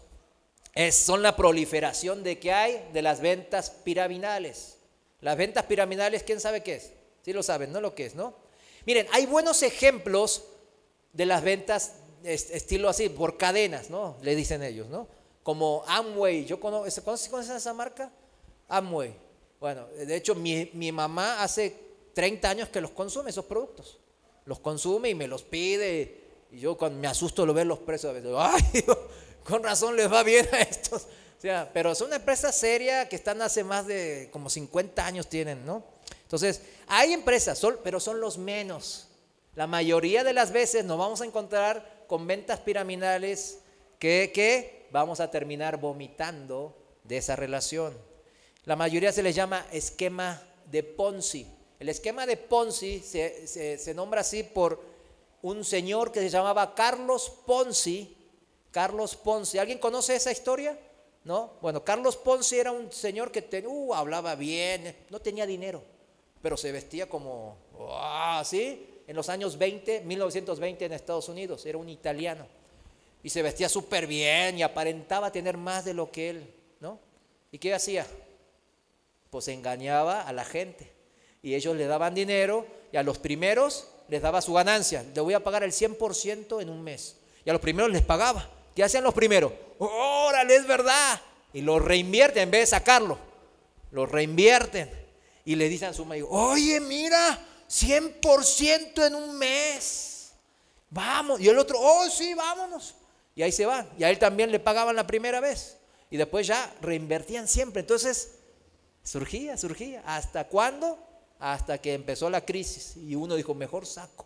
son la proliferación que hay de las ventas piramidales. Las ventas piramidales, ¿quién sabe qué es? Sí lo saben, ¿no? Lo que es, ¿no? Miren, hay buenos ejemplos de las ventas estilo así, por cadenas, ¿no? Le dicen ellos, ¿no? Como Amway. ¿Conoces esa marca? Amway. Bueno, de hecho, mi mamá hace 30 años que los consume, esos productos. Los consume y me los pide. Y yo cuando me asusto lo veo los precios, a veces, ¡ay! Con razón les va bien a estos. O sea, pero son una empresa seria que están hace más de como 50 años tienen, ¿no? Entonces, hay empresas, pero son los menos. La mayoría de las veces nos vamos a encontrar con ventas piramidales que vamos a terminar vomitando de esa relación. La mayoría se les llama esquema de Ponzi. El esquema de Ponzi se nombra así por un señor que se llamaba Carlos Ponzi. Carlos Ponzi, ¿alguien conoce esa historia? ¿No? Bueno, Carlos Ponzi era un señor que hablaba bien, no tenía dinero, pero se vestía como, ¿sí? En los años 1920 en Estados Unidos, era un italiano. Y se vestía súper bien y aparentaba tener más de lo que él, ¿no? ¿Y qué hacía? Pues engañaba a la gente. Y ellos le daban dinero y a los primeros les daba su ganancia. Le voy a pagar el 100% en un mes. Y a los primeros les pagaba. ¿Qué hacían los primeros? ¡Órale, es verdad! Y lo reinvierten en vez de sacarlo. Lo reinvierten. Y le dicen a su marido, oye, mira, 100% en un mes. Vamos. Y el otro, sí, vámonos. Y ahí se van. Y a él también le pagaban la primera vez. Y después ya reinvertían siempre. Entonces, surgía. ¿Hasta cuándo? Hasta que empezó la crisis. Y uno dijo, mejor saco.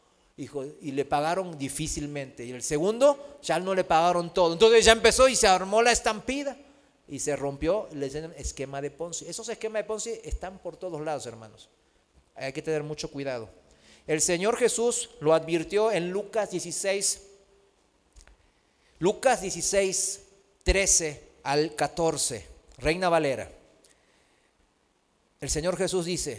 Y le pagaron difícilmente. Y el segundo, ya no le pagaron todo. Entonces ya empezó y se armó la estampida. Y se rompió el esquema de Ponzi. Esos esquemas de Ponzi están por todos lados, hermanos. Hay que tener mucho cuidado. El Señor Jesús lo advirtió en Lucas 16, 13 al 14, Reina Valera. El Señor Jesús dice,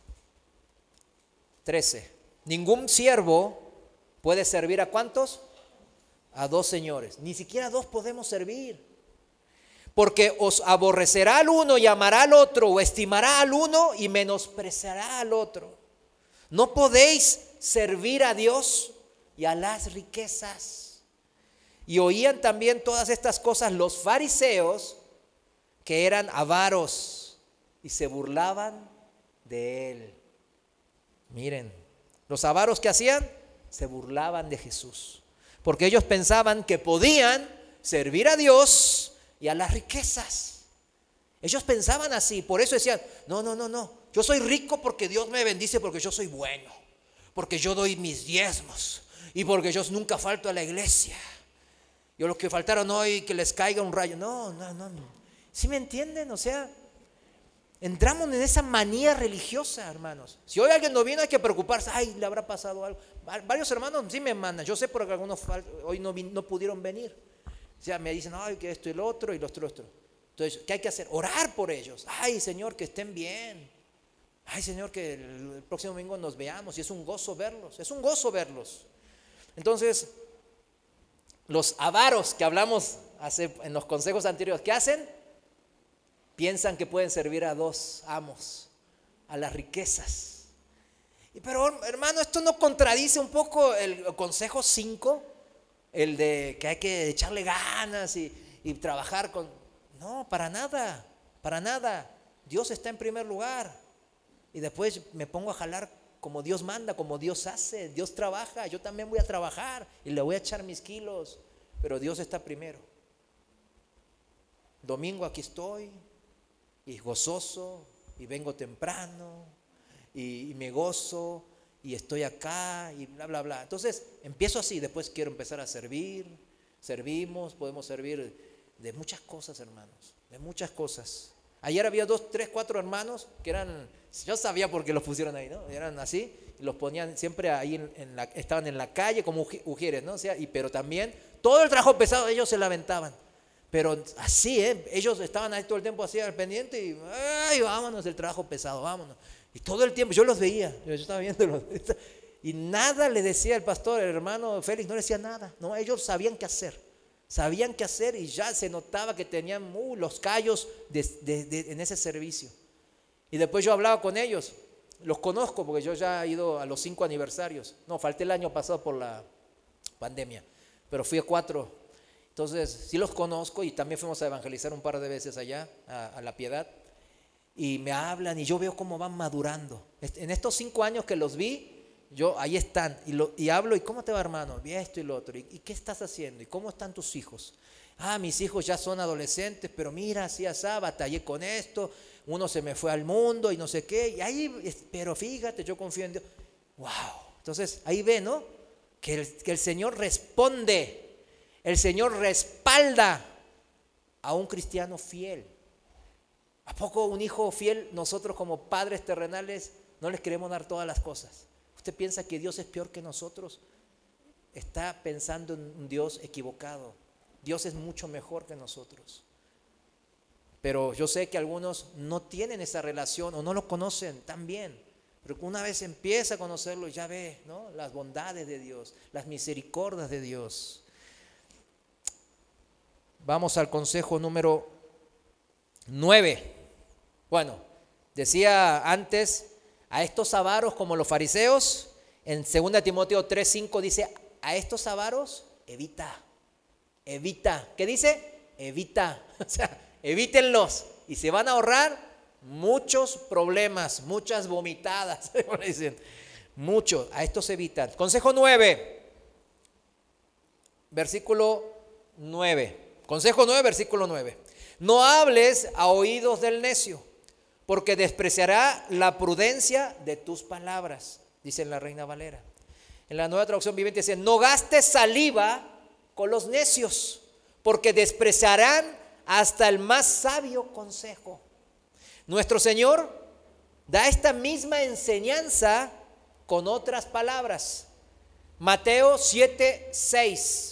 13, ningún siervo puede servir ¿a cuántos? A dos señores. Ni siquiera dos podemos servir. Porque os aborrecerá al uno y amará al otro, o estimará al uno y menospreciará al otro. No podéis servir a Dios y a las riquezas. Y oían también todas estas cosas los fariseos, que eran avaros, y se burlaban de él. Miren, los avaros que hacían, se burlaban de Jesús. Porque ellos pensaban que podían servir a Dios y a las riquezas. Ellos pensaban así, por eso decían, no, yo soy rico porque Dios me bendice, porque yo soy bueno, porque yo doy mis diezmos y porque yo nunca falto a la iglesia. Yo los que faltaron hoy, que les caiga un rayo. No. ¿Sí me entienden? O sea, entramos en esa manía religiosa, hermanos. Si hoy alguien no vino, hay que preocuparse. Ay, le habrá pasado algo. Varios hermanos sí me mandan. Yo sé porque algunos hoy no pudieron venir. O sea, me dicen, ay, que esto y lo otro y lo otro. Entonces, ¿qué hay que hacer? Orar por ellos. Ay, Señor, que estén bien. Ay, Señor, que el próximo domingo nos veamos. Y es un gozo verlos. Es un gozo verlos. Entonces, los avaros que hablamos en los consejos anteriores, ¿qué hacen? Piensan que pueden servir a dos amos, a las riquezas. Pero, hermano, ¿esto no contradice un poco el consejo 5? el de que hay que echarle ganas y trabajar con... No, para nada, para nada. Dios está en primer lugar. Y después me pongo a jalar como Dios manda, como Dios hace. Dios trabaja, yo también voy a trabajar y le voy a echar mis kilos. Pero Dios está primero. Domingo aquí estoy y gozoso y vengo temprano y me gozo y estoy acá y bla, bla, bla. Entonces empiezo así, después quiero empezar a servir, servimos, podemos servir de muchas cosas, hermanos, de muchas cosas. Ayer había 2, 3, 4 hermanos que eran, yo sabía por qué los pusieron ahí, ¿no? Eran así, y los ponían siempre ahí, estaban en la calle como ujieres, ¿no? O sea, pero también todo el trabajo pesado ellos se la aventaban. Pero así, ellos estaban ahí todo el tiempo así al pendiente y ¡ay, vámonos el trabajo pesado, vámonos! Y todo el tiempo, yo los veía, yo estaba viéndolos. Y nada le decía el pastor, el hermano Félix, no le decía nada. No, ellos sabían qué hacer y ya se notaba que tenían los callos en ese servicio. Y después yo hablaba con ellos, los conozco porque yo ya he ido a los 5 aniversarios. No, falté el año pasado por la pandemia, pero fui a 4. Entonces, sí los conozco y también fuimos a evangelizar un par de veces allá, a La Piedad. Y me hablan y yo veo cómo van madurando. En estos 5 años que los vi, ahí están. Y hablo, ¿y cómo te va, hermano? Y esto y lo otro. ¿Y qué estás haciendo? ¿Y cómo están tus hijos? Mis hijos ya son adolescentes, pero mira, así asá, batallé con esto. Uno se me fue al mundo y no sé qué. Y ahí, pero fíjate, yo confío en Dios. ¡Wow! Entonces, ahí ve, ¿no? Que el Señor responde. El Señor respalda a un cristiano fiel. ¿A poco un hijo fiel, nosotros como padres terrenales, no les queremos dar todas las cosas? ¿Usted piensa que Dios es peor que nosotros? Está pensando en un Dios equivocado. Dios es mucho mejor que nosotros. Pero yo sé que algunos no tienen esa relación o no lo conocen tan bien. Pero una vez empieza a conocerlo, ya ve, ¿no?, las bondades de Dios, las misericordias de Dios. Vamos al consejo número 9. Bueno, decía antes, a estos avaros como los fariseos, en 2 Timoteo 3:5 dice, a estos avaros evita. ¿Qué dice? Evita. O sea, evítenlos y se van a ahorrar muchos problemas, muchas vomitadas. Muchos, a estos evitan. Consejo 9, versículo 9. Consejo 9, versículo 9. No hables a oídos del necio, porque despreciará la prudencia de tus palabras, dice en la Reina Valera. En la Nueva Traducción Viviente dice, no gastes saliva con los necios, porque despreciarán hasta el más sabio consejo. Nuestro Señor da esta misma enseñanza con otras palabras. Mateo 7:6.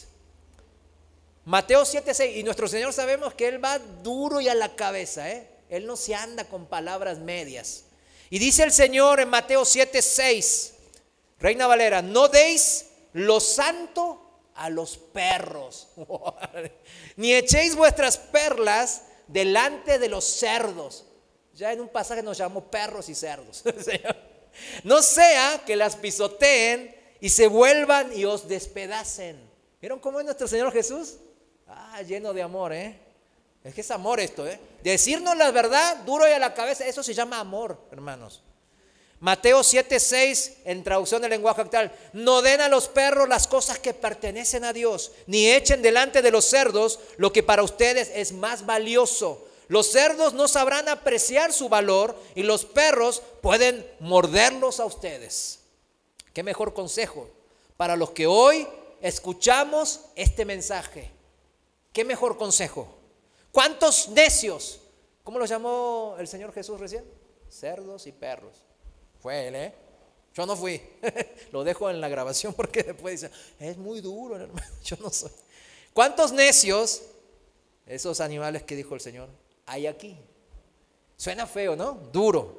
Mateo 7:6, y nuestro Señor sabemos que Él va duro y a la cabeza, Él no se anda con palabras medias. Y dice el Señor en Mateo 7:6, Reina Valera, no deis lo santo a los perros, ni echéis vuestras perlas delante de los cerdos. Ya en un pasaje nos llamó perros y cerdos. No sea que las pisoteen y se vuelvan y os despedacen. ¿Vieron cómo es nuestro Señor Jesús? Lleno de amor, Es que es amor esto, Decirnos la verdad duro y a la cabeza, eso se llama amor, hermanos. Mateo 7:6 en traducción del lenguaje actual. No den a los perros las cosas que pertenecen a Dios, ni echen delante de los cerdos lo que para ustedes es más valioso. Los cerdos no sabrán apreciar su valor y los perros pueden morderlos a ustedes. ¿Qué mejor consejo para los que hoy escuchamos este mensaje? ¿Qué mejor consejo? ¿Cuántos necios? ¿Cómo los llamó el Señor Jesús recién? Cerdos y perros. Fue él, Yo no fui. Lo dejo en la grabación porque después dice, es muy duro, hermano. Yo no soy. ¿Cuántos necios, esos animales que dijo el Señor, hay aquí? Suena feo, ¿no? Duro.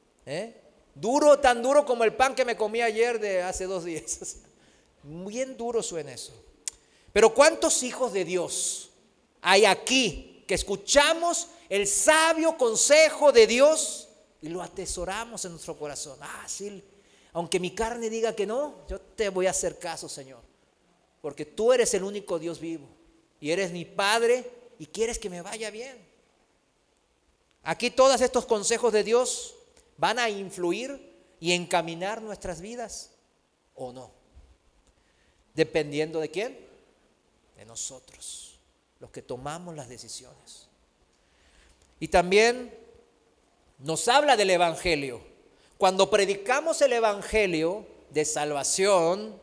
Duro, tan duro como el pan que me comí ayer de hace 2 días. Bien duro suena eso. Pero ¿cuántos hijos de Dios hay aquí que escuchamos el sabio consejo de Dios y lo atesoramos en nuestro corazón? Sí, aunque mi carne diga que no, yo te voy a hacer caso, Señor, porque tú eres el único Dios vivo y eres mi Padre y quieres que me vaya bien. Aquí todos estos consejos de Dios van a influir y encaminar nuestras vidas o no, dependiendo de quién, de nosotros, los que tomamos las decisiones. Y también nos habla del Evangelio. Cuando predicamos el Evangelio de salvación,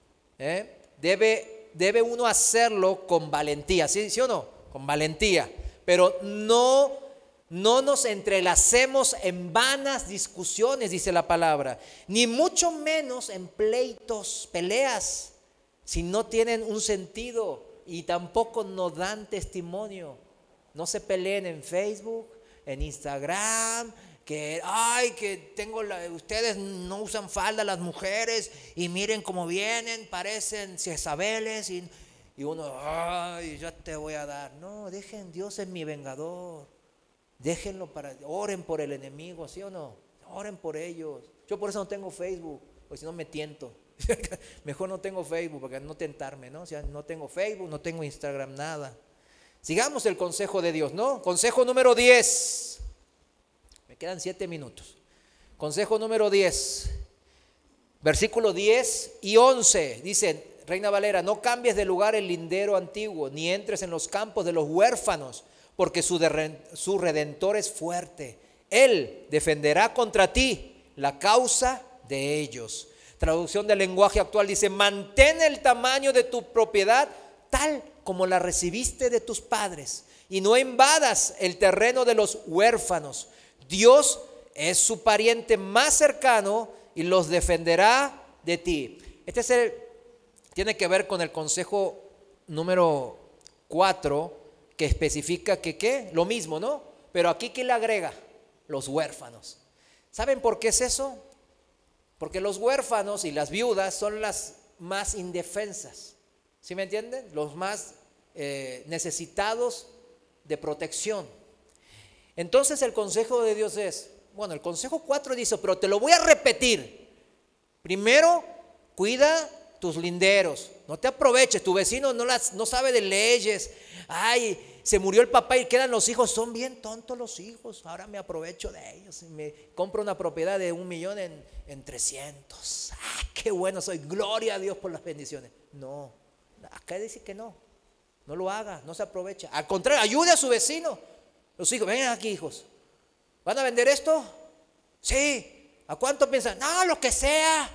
debe uno hacerlo con valentía, ¿sí o no? Con valentía, pero no nos entrelacemos en vanas discusiones, dice la palabra, ni mucho menos en pleitos, peleas, si no tienen un sentido y tampoco nos dan testimonio. No se peleen en Facebook, en Instagram, que ustedes no usan falda las mujeres y miren cómo vienen, parecen Jezabeles y uno, ya te voy a dar. No, dejen, Dios es mi vengador. Déjenlo oren por el enemigo, ¿sí o no? Oren por ellos. Yo por eso no tengo Facebook, porque si no me tiento. Mejor no tengo Facebook para no tentarme, ¿no? O sea, no tengo Facebook, no tengo Instagram, nada. Sigamos el consejo de Dios, ¿no? Consejo número 10. Me quedan 7 minutos. Consejo número 10. Versículo 10 y 11. Dice Reina Valera: no cambies de lugar el lindero antiguo, ni entres en los campos de los huérfanos, porque su redentor es fuerte. Él defenderá contra ti la causa de ellos. Traducción del lenguaje actual dice: mantén el tamaño de tu propiedad tal como la recibiste de tus padres, y no invadas el terreno de los huérfanos. Dios es su pariente más cercano y los defenderá de ti. Tiene que ver con el consejo número 4, que especifica que ¿qué? Lo mismo, ¿no? Pero aquí, ¿qué le agrega? Los huérfanos. ¿Saben por qué es eso? Porque los huérfanos y las viudas son las más indefensas. ¿Sí me entienden? Los más necesitados de protección. Entonces el consejo de Dios es, el consejo 4 dice, pero te lo voy a repetir. Primero, cuida tus linderos, no te aproveches. Tu vecino no sabe de leyes. Ay, se murió el papá y quedan los hijos. Son bien tontos los hijos. Ahora me aprovecho de ellos y me compro una propiedad de 1 millón en 300. Qué bueno soy. Gloria a Dios por las bendiciones. No, acá dice que no lo haga, no se aprovecha. Al contrario, ayude a su vecino. Los hijos, vengan aquí, hijos. ¿Van a vender esto? Sí. ¿A cuánto piensan? No, lo que sea,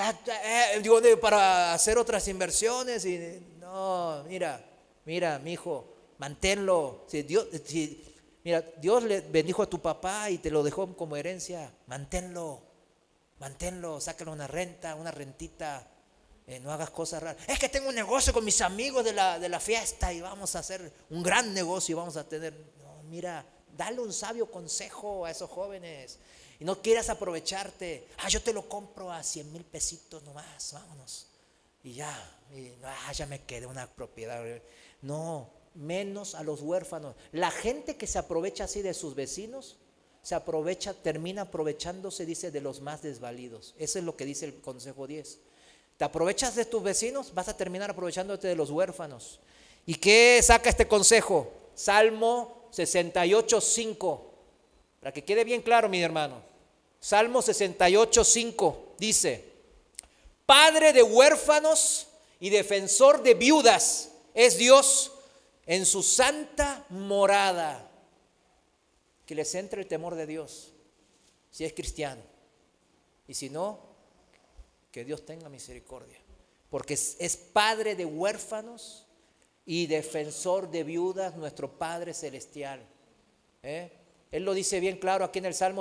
para hacer otras inversiones. No, mira, mi hijo, manténlo. Dios le bendijo a tu papá y te lo dejó como herencia. Manténlo, sácale una renta, una rentita. No hagas cosas raras. Es que tengo un negocio con mis amigos de la fiesta y vamos a hacer un gran negocio y vamos a tener. No, mira, dale un sabio consejo a esos jóvenes. Y no quieras aprovecharte. Yo te lo compro a 100,000 pesitos nomás, vámonos. Y ya me quedé una propiedad. No, menos a los huérfanos. La gente que se aprovecha así de sus vecinos, termina aprovechándose, dice, de los más desvalidos. Eso es lo que dice el consejo 10. Te aprovechas de tus vecinos, vas a terminar aprovechándote de los huérfanos. ¿Y qué saca este consejo? Salmo 68:5. Para que quede bien claro, mi hermano. Salmo 68:5 dice: Padre de huérfanos y defensor de viudas es Dios en su santa morada. Que les entre el temor de Dios, si es cristiano. Y si no, que Dios tenga misericordia. Porque es Padre de huérfanos y defensor de viudas, nuestro Padre celestial. Él lo dice bien claro aquí en el Salmo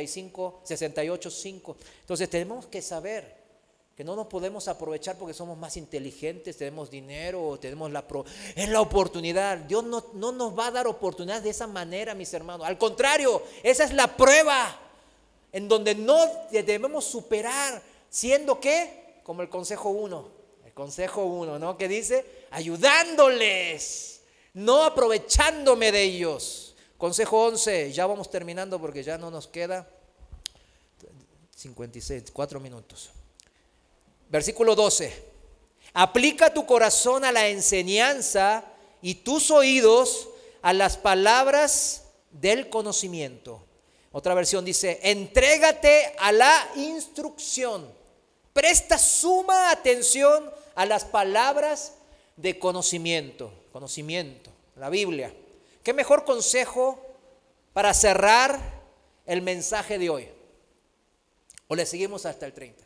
68:5. Entonces tenemos que saber que no nos podemos aprovechar porque somos más inteligentes, tenemos dinero, tenemos la oportunidad. Dios no nos va a dar oportunidad de esa manera, mis hermanos. Al contrario, esa es la prueba en donde no debemos superar, siendo ¿qué? Como el consejo 1. El consejo 1, ¿no? Que dice, ayudándoles, no aprovechándome de ellos. Consejo 11, ya vamos terminando porque ya no nos queda 56, 4 minutos. Versículo 12. Aplica tu corazón a la enseñanza y tus oídos a las palabras del conocimiento. Otra versión dice, entrégate a la instrucción. Presta suma atención a las palabras de conocimiento. Conocimiento, la Biblia. ¿Qué mejor consejo para cerrar el mensaje de hoy? ¿O le seguimos hasta el 30?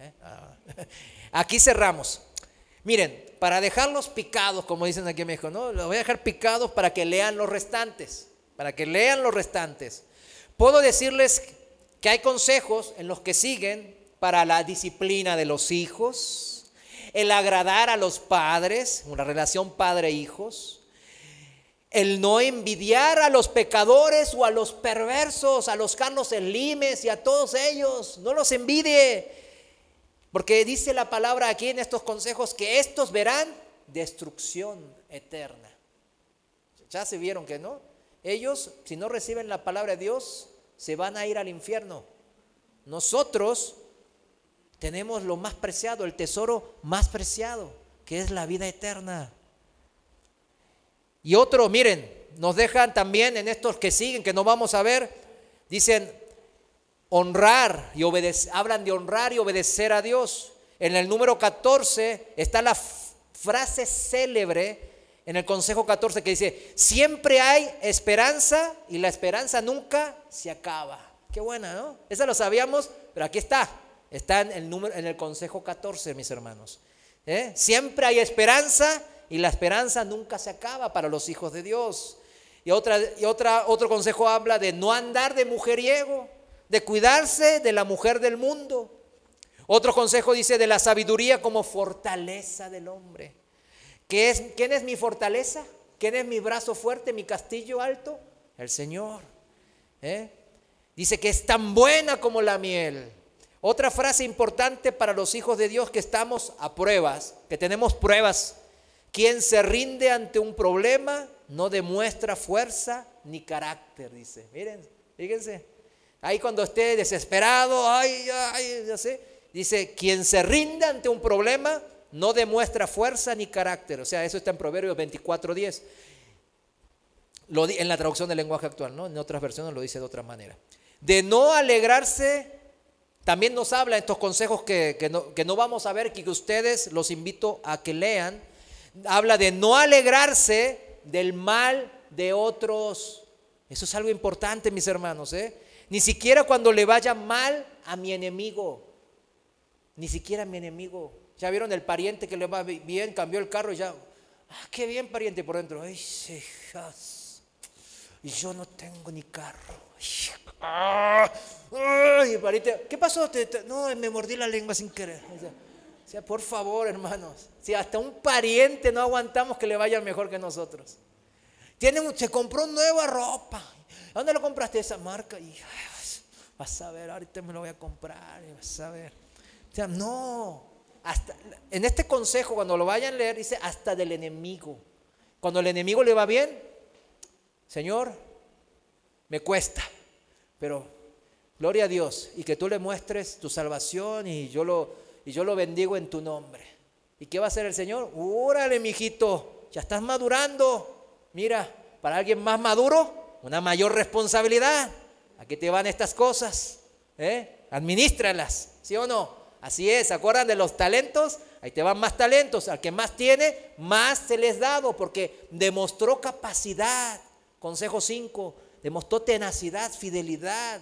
Aquí cerramos. Miren, para dejarlos picados, como dicen aquí en México, ¿no? Los voy a dejar picados para que lean los restantes. Para que lean los restantes. Puedo decirles que hay consejos en los que siguen para la disciplina de los hijos, el agradar a los padres, una relación padre-hijos, el no envidiar a los pecadores o a los perversos, a los Carlos Slimes y a todos ellos. No los envidie. Porque dice la palabra aquí en estos consejos que estos verán destrucción eterna. Ya se vieron que no. Ellos, si no reciben la palabra de Dios, se van a ir al infierno. Nosotros tenemos lo más preciado, el tesoro más preciado, que es la vida eterna. Y otro, miren, nos dejan también en estos que siguen, que no vamos a ver, dicen honrar y obedecer, hablan de honrar y obedecer a Dios. En el número 14 está la frase célebre en el consejo 14 que dice, siempre hay esperanza y la esperanza nunca se acaba. Qué buena, ¿no? Esa lo sabíamos, pero aquí está en el consejo 14, mis hermanos. Siempre hay esperanza y la esperanza nunca se acaba para los hijos de Dios. Y otro consejo habla de no andar de mujeriego, de cuidarse de la mujer del mundo. Otro consejo dice de la sabiduría como fortaleza del hombre. ¿Quién es mi fortaleza? ¿Quién es mi brazo fuerte, mi castillo alto? El Señor. Dice que es tan buena como la miel. Otra frase importante para los hijos de Dios que estamos a pruebas, que tenemos pruebas. Quien se rinde ante un problema no demuestra fuerza ni carácter, dice. Miren, fíjense. Ahí cuando esté desesperado, ya sé, dice, quien se rinde ante un problema no demuestra fuerza ni carácter. O sea, eso está en Proverbios 24:10. En la traducción del lenguaje actual, ¿no? En otras versiones lo dice de otra manera. De no alegrarse, también nos habla estos consejos que no vamos a ver, que ustedes los invito a que lean. Habla de no alegrarse del mal de otros. Eso es algo importante, mis hermanos, Ni siquiera cuando le vaya mal a mi enemigo. Ni siquiera a mi enemigo. ¿Ya vieron el pariente que le va bien? Cambió el carro y ya. Qué bien, pariente, por dentro. Ay, cejas. Y yo no tengo ni carro. Ay, pariente, ¿qué pasó? No, me mordí la lengua sin querer. O sea, por favor, hermanos. Si hasta un pariente no aguantamos que le vaya mejor que nosotros. Se compró nueva ropa. ¿Dónde lo compraste esa marca? Y vas a ver, ahorita me lo voy a comprar. Vas a ver. O sea, no. Hasta, en este consejo, cuando lo vayan a leer, dice hasta del enemigo. Cuando el enemigo le va bien, Señor, me cuesta, pero gloria a Dios, y que tú le muestres tu salvación y yo lo bendigo en tu nombre. ¿Y qué va a hacer el Señor? Órale, mijito, ya estás madurando. Mira, para alguien más maduro, una mayor responsabilidad. Aquí te van estas cosas, Administralas, ¿sí o no? Así es, ¿se acuerdan de los talentos? Ahí te van más talentos. Al que más tiene, más se les dado, porque demostró capacidad. Consejo 5, demostró tenacidad, fidelidad,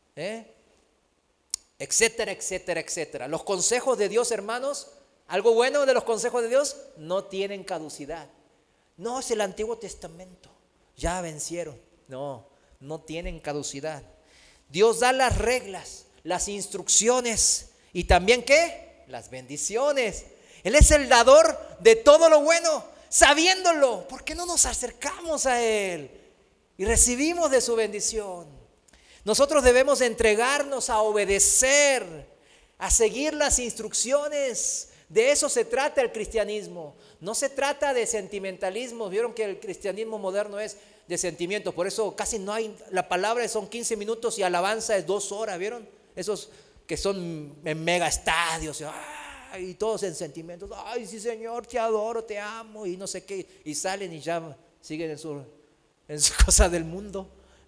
etcétera, etcétera, etcétera. Los consejos de Dios, hermanos, algo bueno de los consejos de Dios, no tienen caducidad. No es el Antiguo Testamento, ya vencieron. No tienen caducidad. Dios da las reglas, las instrucciones y también ¿qué? Las bendiciones. Él es el dador de todo lo bueno. Sabiéndolo, ¿por qué no nos acercamos a Él y recibimos de su bendición? Nosotros debemos entregarnos a obedecer, a seguir las instrucciones. De eso se trata el cristianismo. No se trata de sentimentalismo. Vieron que el cristianismo moderno es de sentimientos. Por eso casi no hay, la palabra son 15 minutos y alabanza es 2 horas. ¿Vieron? Esos que son en mega estadios. y todos en sentimientos, ay, sí, Señor, te adoro, te amo, y no sé qué, y salen y ya siguen en su cosa del mundo,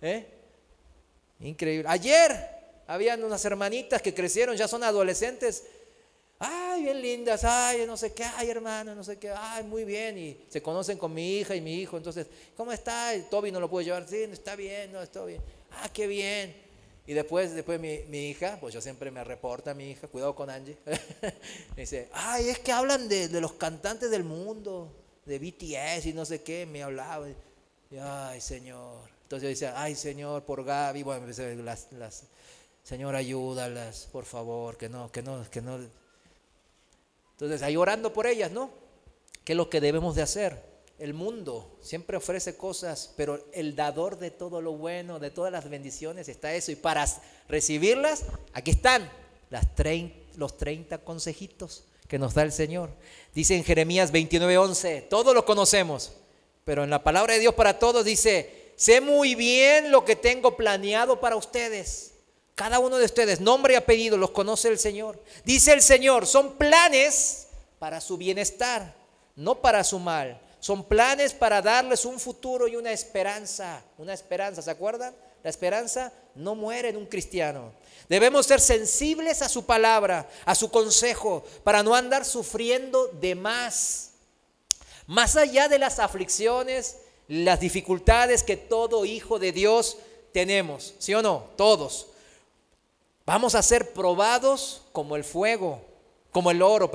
Increíble. Ayer habían unas hermanitas que crecieron, ya son adolescentes, ay, bien lindas, ay, no sé qué, ay, hermano, no sé qué, ay, muy bien, y se conocen con mi hija y mi hijo, entonces, ¿cómo está? Y Toby no lo puede llevar, sí, está bien, no, está bien, ah, qué bien. Y después mi hija, pues yo siempre me reporta a mi hija, cuidado con Angie, me dice, ay, es que hablan de los cantantes del mundo, de BTS y no sé qué, me hablaba, y, ay, Señor. Entonces yo decía, ay, Señor, por Gaby, bueno, Señor, ayúdalas, por favor, que no. Entonces ahí orando por ellas, ¿no? ¿Qué es lo que debemos de hacer? El mundo siempre ofrece cosas, pero el dador de todo lo bueno, de todas las bendiciones, está eso. Y para recibirlas, aquí están los 30 consejitos que nos da el Señor. Dice en Jeremías 29:11, todos lo conocemos, pero en la palabra de Dios para todos dice, sé muy bien lo que tengo planeado para ustedes. Cada uno de ustedes, nombre y apellido, los conoce el Señor. Dice el Señor, son planes para su bienestar, no para su mal. Son planes para darles un futuro y una esperanza. Una esperanza, ¿se acuerdan? La esperanza no muere en un cristiano. Debemos ser sensibles a su palabra, a su consejo, para no andar sufriendo de más. Más allá de las aflicciones, las dificultades que todo hijo de Dios tenemos, ¿sí o no? Todos. Vamos a ser probados como el fuego, como el oro,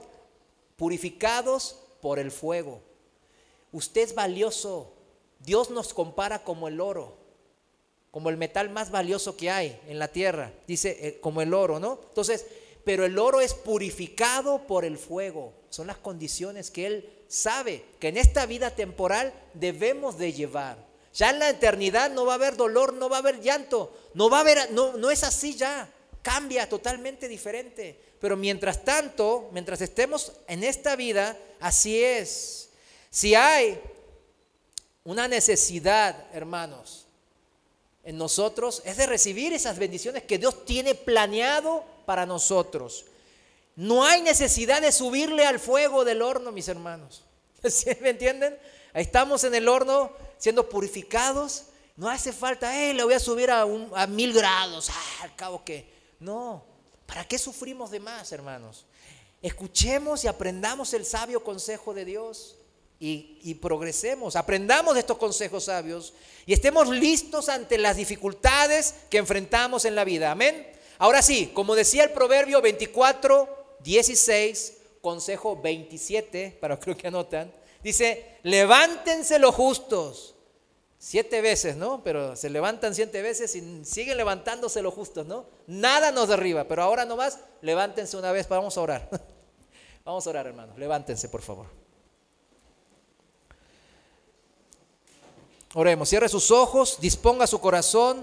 purificados por el fuego. Usted es valioso. Dios nos compara como el oro, como el metal más valioso que hay en la tierra. Dice como el oro, ¿no? Entonces, pero el oro es purificado por el fuego. Son las condiciones que Él sabe que en esta vida temporal debemos de llevar. Ya en la eternidad no va a haber dolor, no va a haber llanto, no es así ya. Cambia totalmente diferente. Pero mientras tanto, mientras estemos en esta vida, así es. Si hay una necesidad, hermanos, en nosotros, es de recibir esas bendiciones que Dios tiene planeado para nosotros. No hay necesidad de subirle al fuego del horno, mis hermanos. ¿Sí me entienden? Ahí estamos en el horno siendo purificados. No hace falta, le voy a subir a 1000 grados. Al cabo que, no. ¿Para qué sufrimos de más, hermanos? Escuchemos y aprendamos el sabio consejo de Dios. Y progresemos, aprendamos de estos consejos sabios y estemos listos ante las dificultades que enfrentamos en la vida. Amén. Ahora sí, como decía el Proverbio 24:16, consejo 27, para creo que anotan, dice, levántense los justos 7 veces, ¿no? Pero se levantan 7 veces y siguen levantándose los justos, ¿no? Nada nos derriba, pero ahora nomás levántense una vez, vamos a orar. Vamos a orar, hermanos, levántense por favor. Oremos, cierre sus ojos, disponga su corazón.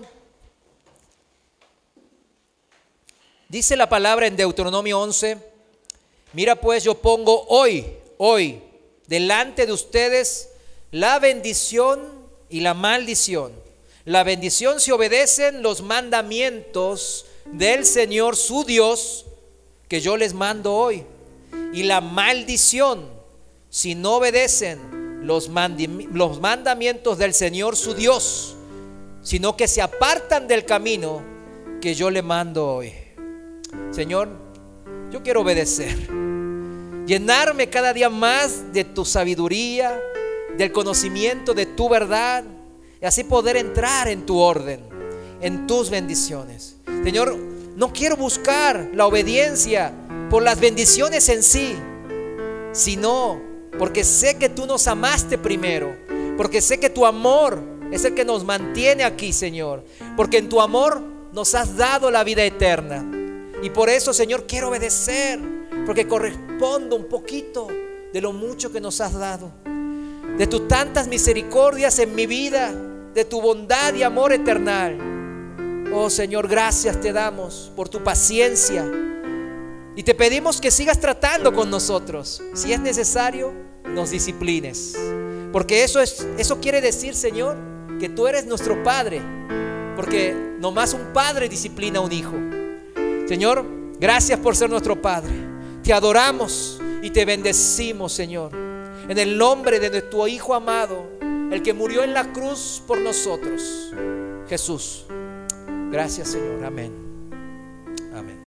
Dice la palabra en Deuteronomio 11, mira pues yo pongo hoy, delante de ustedes la bendición y la maldición. La bendición si obedecen los mandamientos del Señor su Dios, que yo les mando hoy. Y la maldición si no obedecen los mandamientos del Señor su Dios, sino que se apartan del camino que yo le mando hoy. Señor, yo quiero obedecer, llenarme cada día más de tu sabiduría, del conocimiento de tu verdad, y así poder entrar en tu orden, en tus bendiciones. Señor, no quiero buscar la obediencia por las bendiciones en sí, sino porque sé que tú nos amaste primero, porque sé que tu amor es el que nos mantiene aquí, Señor, porque en tu amor nos has dado la vida eterna. Y por eso, Señor, quiero obedecer, porque correspondo un poquito de lo mucho que nos has dado, de tus tantas misericordias en mi vida, de tu bondad y amor eternal. Oh Señor, gracias te damos por tu paciencia. Y te pedimos que sigas tratando con nosotros. Si es necesario, nos disciplines. Porque eso quiere decir, Señor, que tú eres nuestro Padre. Porque nomás un padre disciplina a un hijo. Señor, gracias por ser nuestro Padre. Te adoramos y te bendecimos, Señor, en el nombre de tu Hijo amado, el que murió en la cruz por nosotros, Jesús. Gracias, Señor. Amén. Amén.